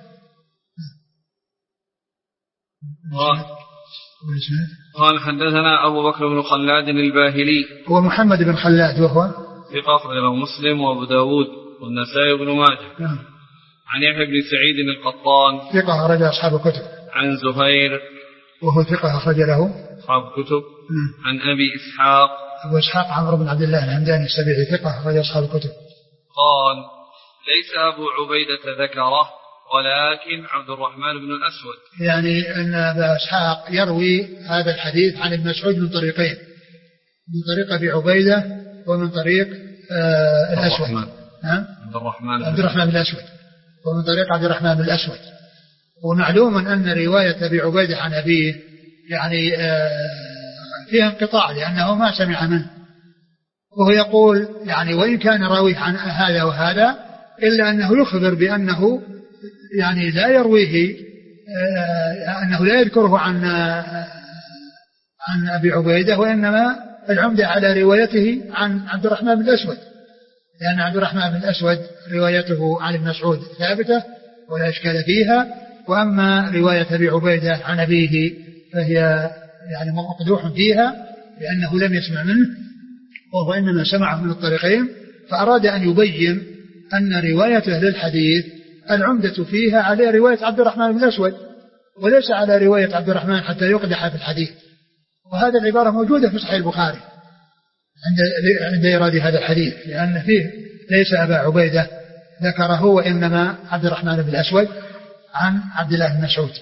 قال حدثنا أبو بكر بن خلاد الباهلي هو محمد بن خلاد وهو ثقة أخرجه مسلم وأبو داود والنسائي بن ماجه. نعم. عن يحيى بن سعيد القطان ثقة أخرج أصحاب الكتب. عن زهير وهو ثقة أخرج له أصحاب الكتب. عن أبي إسحاق أبو إسحاق عمرو بن عبد الله الهمداني السبيعي ثقة أخرج أصحاب الكتب. قال ليس أبو عبيدة ذكره ولكن عبد الرحمن بن الأسود، يعني أن أبا إسحاق يروي هذا الحديث عن ابن مسعود من طريقين، من طريق أبي عبيدة ومن طريق آه الأسود. نعم عبد الرحمن عبد الرحمن بن الأسود، ومن طريق عبد الرحمن بن الأسود. ومعلوم أن رواية أبي عبيدة عن أبيه يعني آه فيها انقطاع لأنه ما سمع منه، وهو يقول يعني وإن كان راوي عن هذا وهذا إلا أنه يخبر بأنه يعني لا يرويه آه أنه لا يذكره عن آه عن أبي عبيدة، وإنما العمدة على روايته عن عبد الرحمن بن الأسود، لأن عبد الرحمن بن الأسود روايته عن ابن مسعود ثابتة ولا إشكال فيها، وأما رواية أبي عبيدة عن أبيه فهي يعني مقدوح فيها لأنه لم يسمع منه، وهو إنما سمعه من الطريقين، فأراد أن يبين أن روايته للحديث العمدة فيها على رواية عبد الرحمن بن الأسود وليس على رواية عبد الرحمن حتى يقدح في الحديث. وهذا العبارة موجودة في صحيح البخاري عند عند إيراد هذا الحديث، لأن فيه ليس أبا عبيدة ذكره وإنما عبد الرحمن بن الأسود عن عبد الله بن مسعود.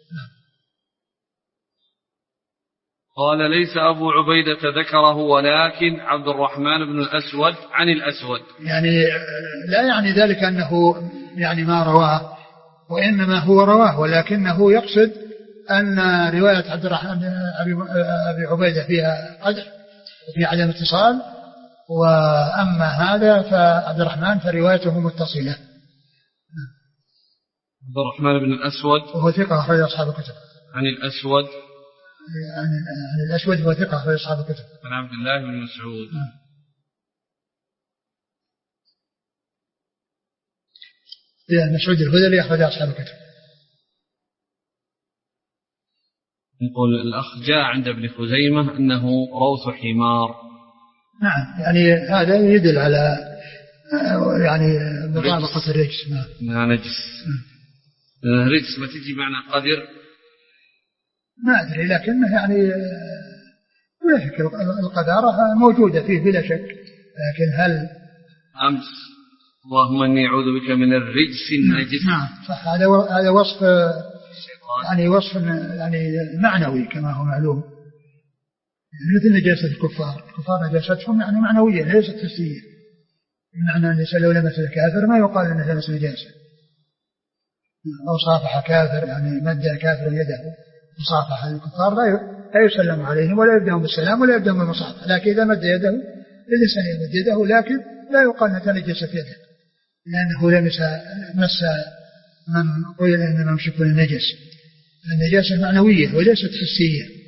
قال ليس أبو عبيدة ذكره ولكن عبد الرحمن بن الأسود عن الأسود، يعني لا يعني ذلك أنه يعني ما رواه، وإنما هو رواه ولكنه يقصد أن رواية عبد الرحمن أبي عبيدة فيها قدح وفي عدم اتصال، وأما هذا فعبد الرحمن فروايته متصلة. عبد الرحمن بن الأسود وهو ثقة أخرج أصحاب الكتب. عن الأسود عن الأسود هو ثقة أخرج أصحاب الكتب. عن عبد الله بن مسعود. لأن مسعود الهذلي أخرج أصحاب الكتب. يقول الأخ جاء عند ابن خزيمة أنه روث حمار. نعم يعني هذا يدل على يعني مطابقة الرجس. ما نجس الرجس ما تجي معنى قدر ما أدري، لكنه يعني لا شك القذارة موجودة فيه بلا شك، لكن هل أمس اللهم إني أعوذ بك من الرجس النجس. نعم صح، هذا هذا وصف يعني وصف يعني معنوي كما هو معلوم، مثل نجاسة الكفار، الكفار نجاستهم يعني معنوية ليست حسية، بمعنى أن الإنسان لو لمس الكافر ما يقال أنه لمس نجاسة، أو صافح كافر يعني مد كافر يده مصافحة الكفار لا يسلم عليهم ولا يبدأهم بالسلام ولا يبدأهم بالمصافحة، لكن إذا مد يده الإنسان يمد يده لكن لا يقال أنه نجست يده لأنه لمس مس من قيل إنما يمسكون النجس، النجاسة معنوية وليست حسية.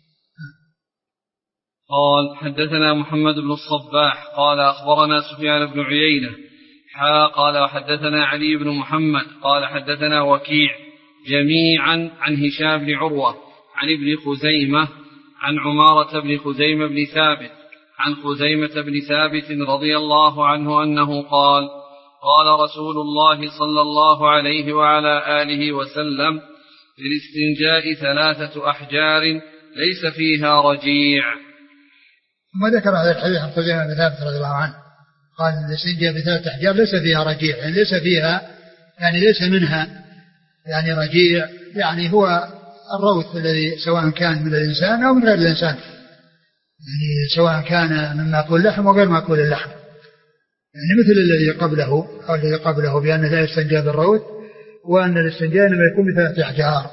قال حدثنا محمد بن الصباح قال أخبرنا سفيان بن عيينة حا قال وحدثنا علي بن محمد قال حدثنا وكيع جميعا عن هشام بن عروة عن ابن خزيمة عن عمارة بن خزيمة بن ثابت عن خزيمة بن ثابت رضي الله عنه أنه قال قال رسول الله صلى الله عليه وعلى آله وسلم في الاستنجاء ثلاثة أحجار ليس فيها رجيع. ثم ذكر هذا الحديث عن خزيمة بن ثابت رضي الله عنه قال الاستنجاء بثلاثة أحجار ليس فيها رجيع، يعني ليس فيها يعني ليس منها يعني رجيع، يعني هو الروث الذي سواء كان من الإنسان أو من غير الإنسان، يعني سواء كان من مأكول لحم وغير مأكول اللحم، يعني مثل الذي قبله أو الذي قبله بأن لا يستنجى بالروث، وأن الاستنجاء لما يكون بثلاثة أحجار.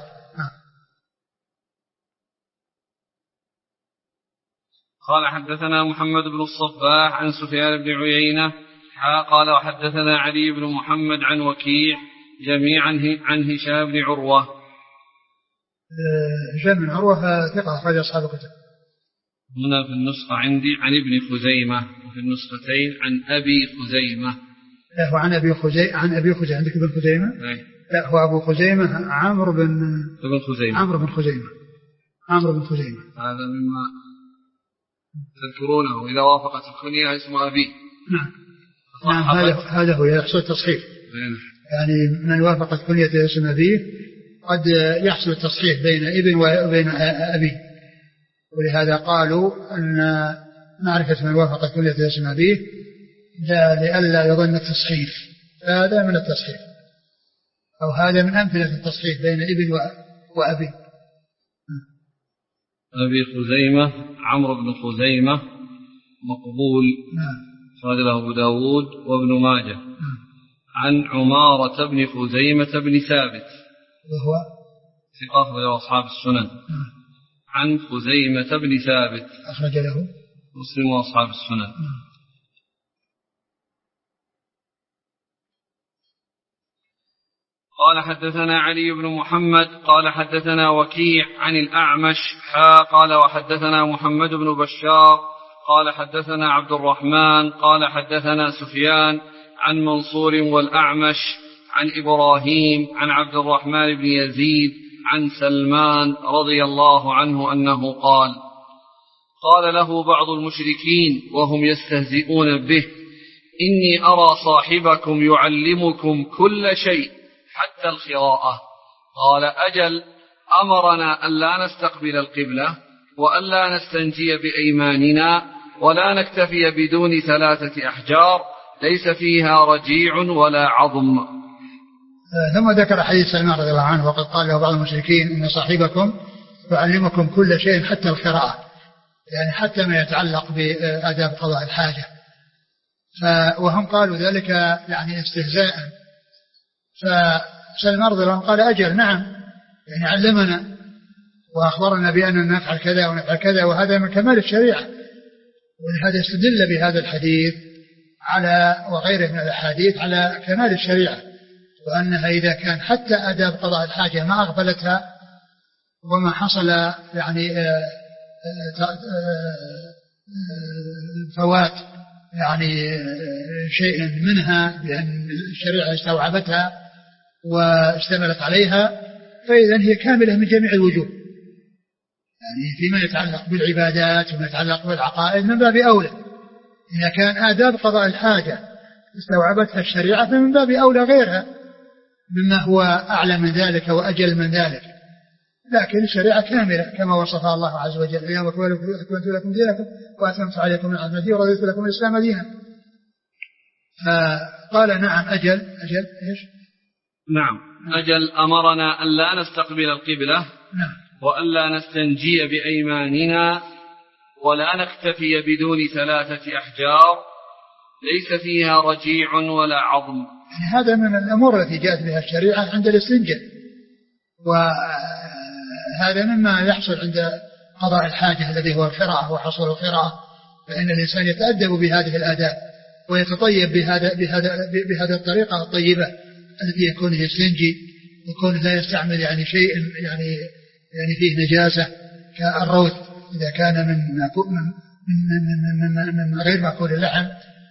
قال حدثنا محمد بن الصباح عن سفيان بن عيينة قال وحدثنا علي بن محمد عن وكيع جميعا عن هشام بن عروة. هشام بن عروة ثقة أخرج أصحاب الكتب. هنا في النسخة عندي عن ابن خزيمة، وفي النسختين عن أبي خزيمة. لا هو عن أبي خزيمة، عن أبي خزيمة عندك ابن خزيمة؟ أي. لا هو أبو خزيمة عمرو بن ابن خزيمة عمرو بن خزيمة عمرو بن خزيمة. هذا مما تذكرونه إذا وافقت الكنية اسم أبي. نعم نعم هذا هذا هو يحصل التصحيح، يعني من وافقت كنية اسم أبيه قد يحصل التصحيح بين ابن وبين أبي، ولهذا قالوا أن معرفة من وافقت كنية اسم أبيه لئلا يظن التصحيح، هذا من التصحيح أو هذا من أمثلة التصحيح بين ابن وأبي. أبي خزيمة عمرو بن خزيمة مقبول. نعم. أخرج له أبو داود وابن ماجه. عن عمارة بن خزيمة بن ثابت وهو ثقة أخرج له أصحاب السنن. عن خزيمة بن ثابت أخرج له مسلم وأصحاب السنن. قال حدثنا علي بن محمد قال حدثنا وكيع عن الأعمش حا قال وحدثنا محمد بن بشار قال حدثنا عبد الرحمن قال حدثنا سفيان عن منصور والأعمش عن إبراهيم عن عبد الرحمن بن يزيد عن سلمان رضي الله عنه أنه قال قال له بعض المشركين وهم يستهزئون به إني أرى صاحبكم يعلمكم كل شيء حتى القراءة. قال أجل أمرنا ألا نستقبل القبلة وألا نستنجي بأيماننا ولا نكتفي بدون ثلاثة أحجار ليس فيها رجيع ولا عظم. ثم ذكر حديث سلمان رضي الله عنه وقد قال له بعض المشركين إن صاحبكم يعلمكم كل شيء حتى القراءة، يعني حتى ما يتعلق بآداب قضاء الحاجة. وهم قالوا ذلك يعني استهزاء. فسلمان رضي الله عنه قال أجل نعم، يعني علمنا وأخبرنا بأننا نفعل كذا ونفعل كذا، وهذا من كمال الشريعة. ولهذا استدل بهذا الحديث على وغيره من الأحاديث على كمال الشريعة، وأنها إذا كان حتى آداب قضاء الحاجة ما أغفلتها وما حصل يعني فوات يعني شيء منها بأن الشريعة استوعبتها واشتملت عليها، فإذا هي كاملة من جميع الوجوه، يعني فيما يتعلق بالعبادات وما يتعلق بالعقائد من باب أولى. إذا كان آداب قضاء الحاجة استوعبتها الشريعة فمن باب أولى غيرها مما هو أعلى من ذلك وأجل من ذلك. لكن الشريعة كاملة كما وصفها الله عز وجل: اليوم أكملت لكم دينكم وأتممت عليكم نعمتي ورضيت لكم الإسلام دينا. فقال نعم أجل أجل إيش؟ نعم أجل أمرنا ألا نستقبل القبلة نعم. وألا نستنجي بأيماننا ولا نكتفي بدون ثلاثة أحجار ليس فيها رجيع ولا عظم. يعني هذا من الأمور التي جاءت بها الشريعة عند الاستنجاء، وهذا مما يحصل عند قضاء الحاجة الذي هو القراءة وحصول القراءة، فإن الإنسان يتأدب بهذه الآداب ويتطيب بهذا بهذا بهذه الطريقة الطيبة التي يكون يستنجي، يكون لا يستعمل يعني شيء يعني يعني فيه نجاسة كالروث إذا كان من من من من, من غير مأكول اللحم.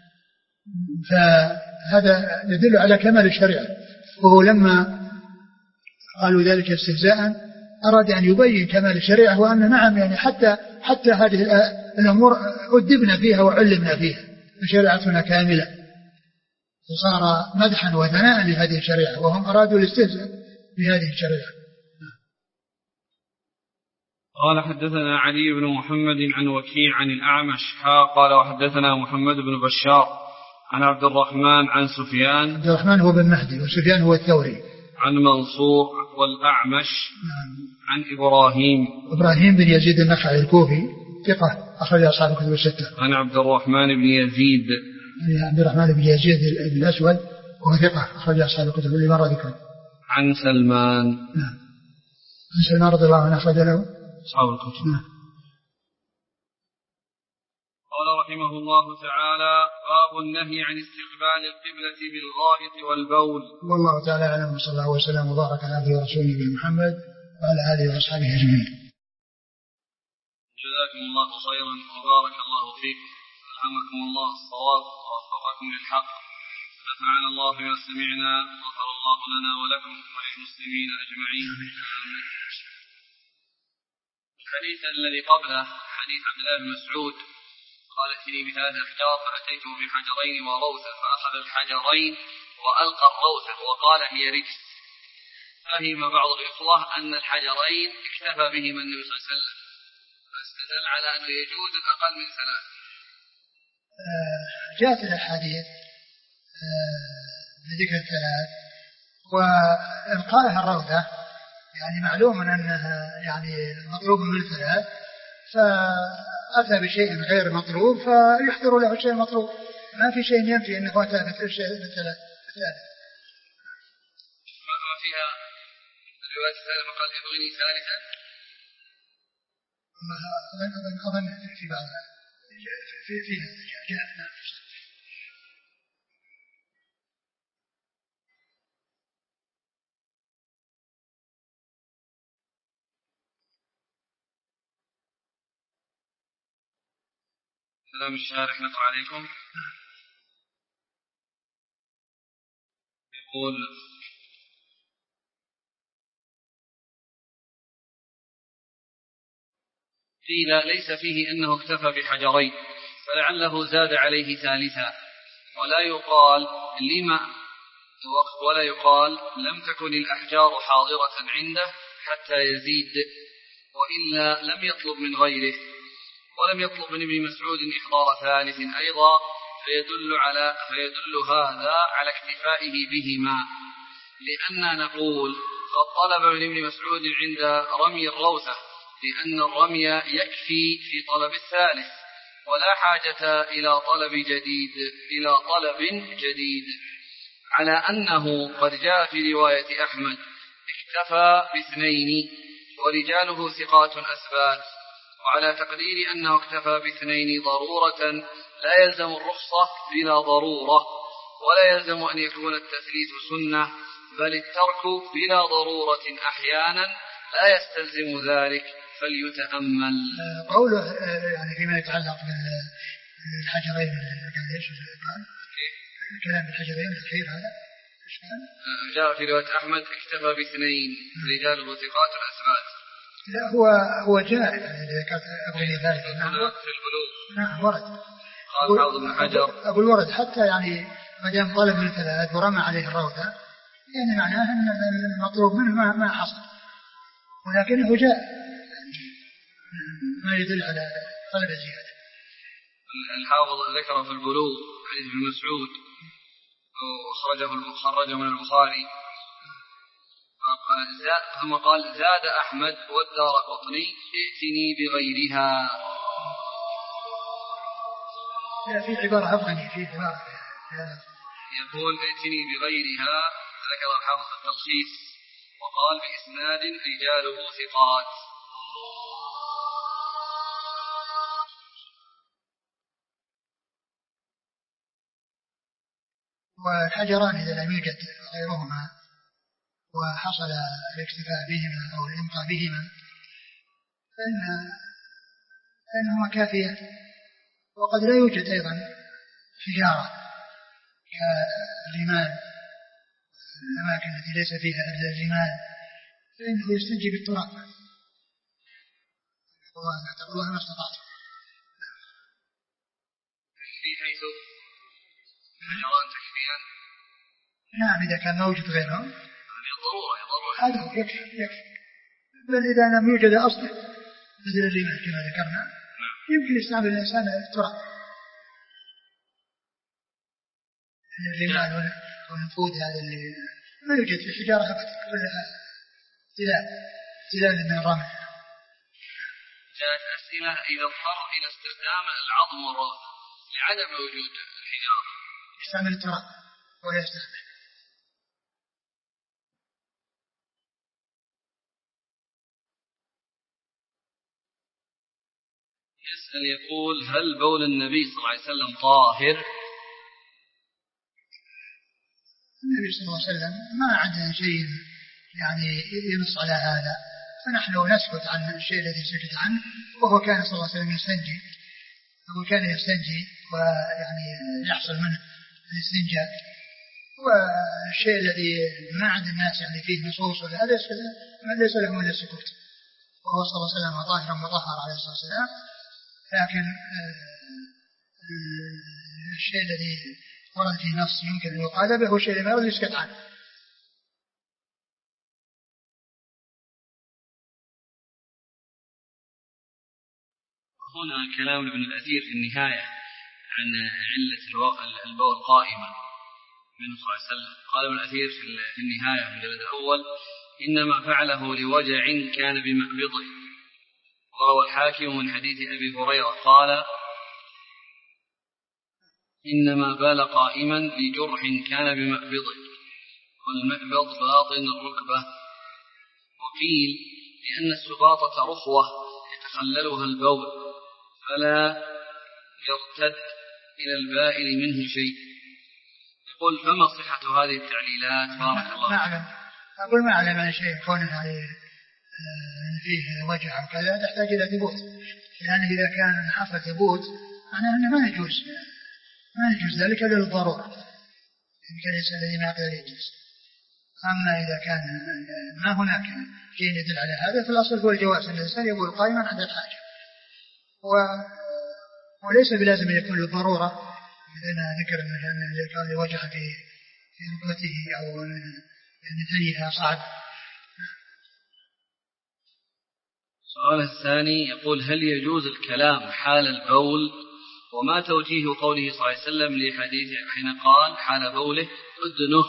فهذا يدل على كمال الشريعة. وهو لما قالوا ذلك استهزاء أراد أن يبين كمال الشريعة، وأن نعم يعني حتى حتى هذه الأمور أدبنا فيها وعلمنا فيها، فشريعتنا كاملة، وصار مدحا وثناء لهذه الشريعة، وهم أرادوا الاستهزاء بهذه الشريعة. قال حدثنا علي بن محمد عن وكيع عن الأعمش حا قال وحدثنا محمد بن بشار عن عبد الرحمن عن سفيان. عبد الرحمن هو بن مهدي وسفيان هو الثوري. عن منصور والأعمش عن إبراهيم إبراهيم بن يزيد النخعي الكوفي ثقة أخرج أصحاب الكتب الستة. عن عبد الرحمن بن يزيد عبد الرحمن بن يزيد الأسود وهو ثقة أخرج أصحاب الكتب اللي مرة ذكر. عن سلمان. نعم. عن سلمان رضي الله عنه أخرج له أصحاب الكتب. نعم. قال رحمه الله تعالى: باب النهي عن استقبال القبلة بالغائط والبول. والله تعالى أعلم، وصلى الله وسلم وبارك على عبده ورسوله محمد وعلى آله وأصحابه أجمعين. جزاكم الله خيرا وبارك الله فيكم، ألهمكم الله الصواب ووفقكم للحق، نفعنا الله بما سمعنا، غفر الله لنا ولكم وللمسلمين أجمعين. الحديث الذي قبله حديث عبد الله بن مسعود قال: ائتني بثلاث أحجار فأتيته بحجرين وروثة، فأخذ الحجرين وألقى الروثة وقال: هي رجس. فهم بعض الإخوة أن الحجرين اكتفى بهما النبي صلى الله عليه وسلم، فاستدل على أنه يجوز الأقل من ثلاث. جاءت الأحاديث بذكر الثلاث وإلقائها الروثة، يعني معلوم أنها يعني مطلوب من الثلاث، فأتى بشيء غير مطلوب فيحضر له الشيء المطلوب. ما في شيء ينفي أنه فاتها مثلا ثالث. ما فيها الرواية الثالثة قال ابغني ثالثا. أظن أظن أظن في بعضها في فيها جاء نعم. كلام الشارح نقرأ عليكم. يقول قيل ليس فيه أنه اكتفى بحجرين فلعله زاد عليه ثالثا، ولا يقال لما ولا يقال لم تكن الأحجار حاضرة عنده حتى يزيد، وإلا لم يطلب من غيره، ولم يطلب من ابن مسعود إحضار ثالث أيضا، فيدل, على فيدل هذا على اكتفائه بهما، لأننا نقول قد طلب من ابن مسعود عند رمي الروثة، لأن الرمي يكفي في طلب الثالث، ولا حاجة إلى طلب جديد إلى طلب جديد، على أنه قد جاء في رواية أحمد اكتفى باثنين ورجاله ثقات أثبات، وعلى تقدير أنه اكتفى باثنين ضرورة لا يلزم الرخصة بلا ضرورة، ولا يلزم أن يكون التثليث سنة، بل الترك بلا ضرورة أحيانا لا يستلزم ذلك، فليتأمل. قوله يعني فيما يتعلق بالحجرين قال الكلام بالحجرين الأخير هذا جاء في رواية أحمد اكتفى باثنين رجاله ثقات أثبات. لا هو هو جاء أبغي ذلك في البلوغ. نعم ورد. قال حافظ بن حجر أقول ورد حتى يعني ما دام طلب من ثلاث ورمى عليه الروثة يعني معناه أن المطلوب منه ما ما حصل، ولكنه جاء ما يدل على طلب الزيادة. الحافظ ذكر في البلوغ حديث ابن مسعود وخرجه خرجه من البخاري، ثم قال زاد أحمد والدارقطني ائتني بغيرها. في عبارة أبغني في عبارة يقول ائتني بغيرها، ذكر الحافظ في التلخيص وقال بإسناد رجاله ثقات. والحجران إذا لم يوجد غيرهما وحصل الاكتفاء بهما أو الإمضاء بهما فإن فإنهما كافية، وقد لا يوجد أيضا حجارة كالرمال، الأماكن التي ليس فيها إلا الرمال فإنه يستنجي بالتراب، الله ما استطعت. تكفي حيث حجران تكفيان. نعم إذا كان موجود غيرهم ضرورة ضرورة هذا يكفي يكفي، بل إذا لم يوجد أصلا مثل الرمال كما ذكرنا يمكن يستعمل الإنسان التراب، الرمال والنفود هذا اللي ما يوجد في الحجارة أبدا كلها تلال تلال من الرمل. جاءت أسئلة إذا اضطر إلى استخدام العظم والروث لعدم وجود الحجارة يستعمل التراب ولا يستخدم. يسأل يقول هل بول النبي صلى الله عليه وسلم طاهر؟ النبي صلى الله عليه وسلم ما عندنا شيء يعني ينص على هذا، فنحن نسكت عن الشيء الذي سكت عنه، وهو كان صلى الله عليه وسلم يستنجي، هو كان يستنجي ويعني يحصل منه الاستنجاء، والشيء الذي ما عند الناس يعني فيه نصوص ولا هذا ليس له الا السكوت، وهو صلى الله عليه وسلم طاهرا مطهر عليه الصلاه والسلام. لكن الشيء الذي ورد فيه نص يمكن أن يقال به هو الشيء الذي ورد يسكت عنه. هنا كلام ابن الأثير في النهاية عن علة البول قائمة من صلى الله عليه وسلم. قال ابن الأثير في النهاية في الجلد الأول إنما فعله لوجع كان بمقبضه، وروى الحاكم من حديث أبي هريرة قال إنما بال قائما لجرح كان بمقبضه، والمقبض باطن الركبة. وقيل لأن السباطة رخوة يتخللها البول فلا يرتد إلى البائل منه شيء. يقول فما صحة هذه التعليلات؟ بارك الله. ما أعلم، أقول ما أعلم عن شيء كونه يعني فيه وجع وكذا تحتاج إلى ثبوت، لأن إذا كان حصل ثبوت معناه أنه ما يجوز ما يجوز ذلك إلا للضرورة، إن كان الإنسان الذي ما يقدر يجلس. أما إذا كان ما هناك شيء يدل على هذا فالأصل هو الجواز، أن الإنسان يقول قائما عند الحاجة، و... وليس بلازم أن يكون للضرورة، مثل ذكر أن إذا كان وجع في في ركبته أو أن ثنيها صعب. السؤال الثاني يقول هل يجوز الكلام حال البول؟ وما توجيه قوله صلى الله عليه وسلم لحديث حين قال حال بوله أذنه؟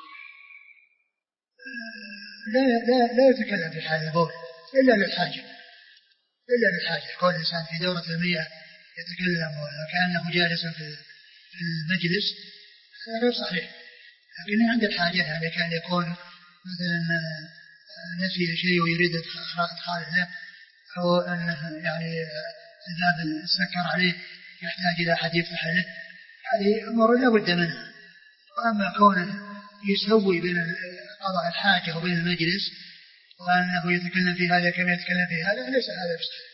لا لا لا يتكلم في حال البول إلا للحاجة، إلا للحاجة. كون الإنسان في دورة المياه يتكلم وكأنه جالس في المجلس هذا غير صحيح، لكن عند الحاجة يعني كان يكون مثلا نسي شيء ويريد إدخاله له، أو أنه يعني الباب سكر عليه يحتاج إلى أحد يفتح له، هذه أمور لا بد منها. وأما كونه يسوي بين قضاء الحاجة وبين المجلس وأنه يتكلم في هذا كما يتكلم في هذا ليس هذا بصحيح.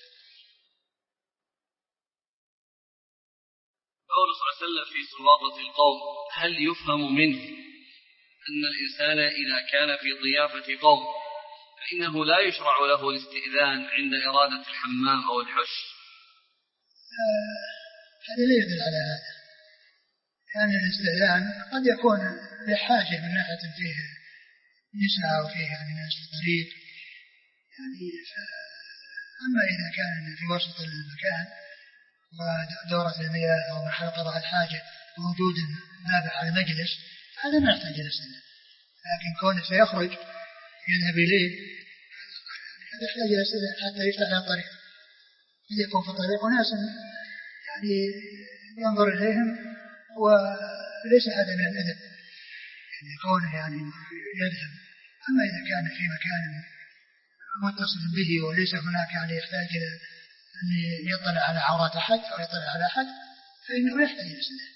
قول صلى الله عليه وسلم في سباطة القوم هل يفهم منه أن الإنسان إذا كان في ضيافة قوم فإنه لا يشرع له الاستئذان عند إرادة الحمام أو الحش؟ آه هذا لا يدل على هذا، لأن يعني الاستئذان قد يكون لحاجة من ناحية فيه نساء وفيه يعني ناس في الطريق يعني. أما إذا كان في وسط المكان ودورة المياه أو محل قضاء الحاجة موجود نابع على مجلس هذا ما يحتاج إلى استئذان، لكن كونه سيخرج يذهب إليه هذا يحتاج إلى استئذان حتى يفتح له الطريق. إذا يكون في الطريق وناس يعني ينظر إليهم وليس هذا من الأدب يعني كونه يعني يذهب. أما إذا كان في مكان متصل به وليس هناك يعني يحتاج إلى أن يطلع على عورات أحد أو يطلع على أحد فإنه يحتاج إلى استئذان.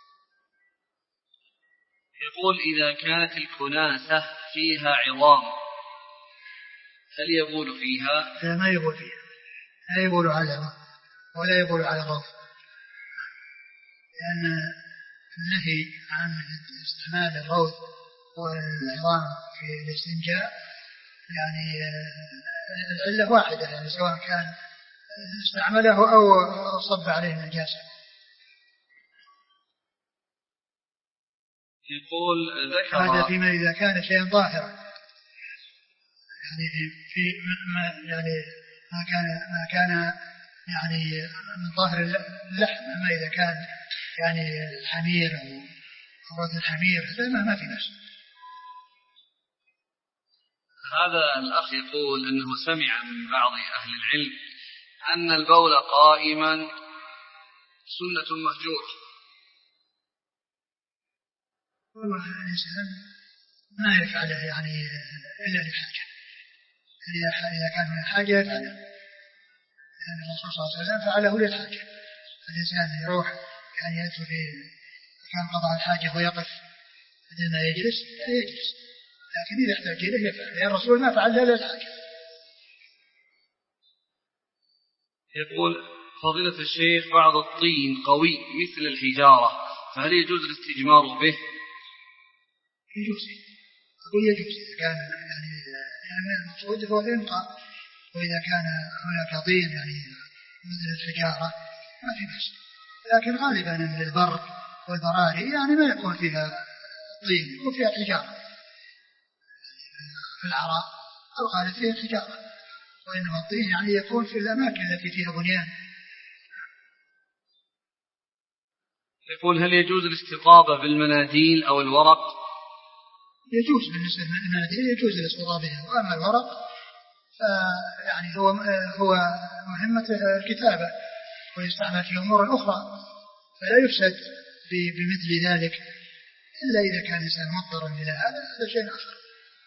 يقول إذا كانت الكناسة فيها عظام هل يبول فيها؟ لا ما يبول فيها، لا يبول على العظام ولا يبول على الروث، لأن النهي عن استعمال الروث والعظام في الاستنجاء يعني العلة واحدة، يعني سواء كان استعمله أو صب عليه النجاسة. يقول ذكر هذا فيما إذا كان شيئا ظاهرا، يعني في ما يعني ما كان ما كان يعني من ظاهر اللحم. أما إذا كان يعني الحمير أو روث الحمير ما ما في ناس. هذا الأخ يقول أنه سمع من بعض أهل العلم أن البول قائما سنة مهجورة. والله الإنسان ما يفعله يعني إلا للحاجة، إذا كان من الحاجة يفعله، لأن الرسول صلى الله عليه وسلم فعله للحاجة. الإنسان يروح يعني يدخل في مكان قضاء الحاجة ويقف بدل ما يجلس لا يجلس، لكن إذا احتاج إليه يفعل، لأن الرسول ما فعل إلا للحاجة. يقول فضيلة الشيخ بعض الطين قوي مثل الحجارة فهل يجوز الاستجمار به؟ يجوز، أقول يجوز إذا كان يعني يعني المقصود هو الإنقاء، وإذا كان هناك طين يعني مثل الحجارة ما في بأس، لكن غالبا من البر والبراري يعني ما يكون فيها طين يكون فيها حجارة، في العراء الغالب فيها الحجارة، وإنما الطين يعني يكون في الأماكن التي فيها بنيان. يقول هل يجوز الاستطابة بالمناديل أو الورق؟ يجوز بالنسبة للمناديل يجوز الاستطابة بها، وأما الورق فيعني هو هو مهمة الكتابة ويستعمل في أمور أخرى فلا يفسد بمثل ذلك إلا إذا كان إنسان مضطرا إلى هذا هذا شيء آخر.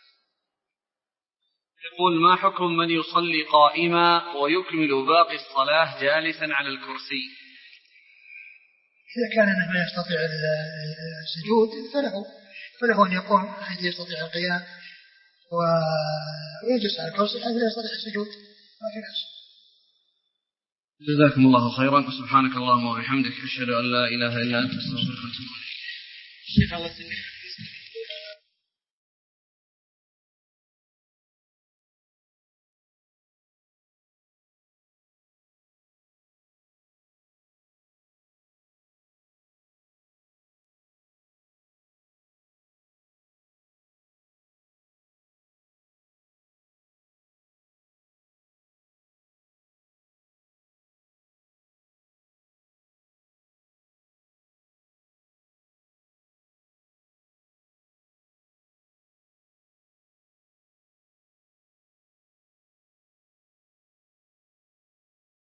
يقول ما حكم من يصلي قائما ويكمل باقي الصلاة جالسا على الكرسي؟ إذا كان أنه لا يستطيع السجود فله فله أن يقوم حيث يستطيع القيام ويجلس على الكرسي حيث لا يستطيع السجود ما في نفس. جزاكم الله خيرا. سبحانك اللهم وبحمدك أشهد أن لا إله إلا أنت أستغفرك وأتوب إليك.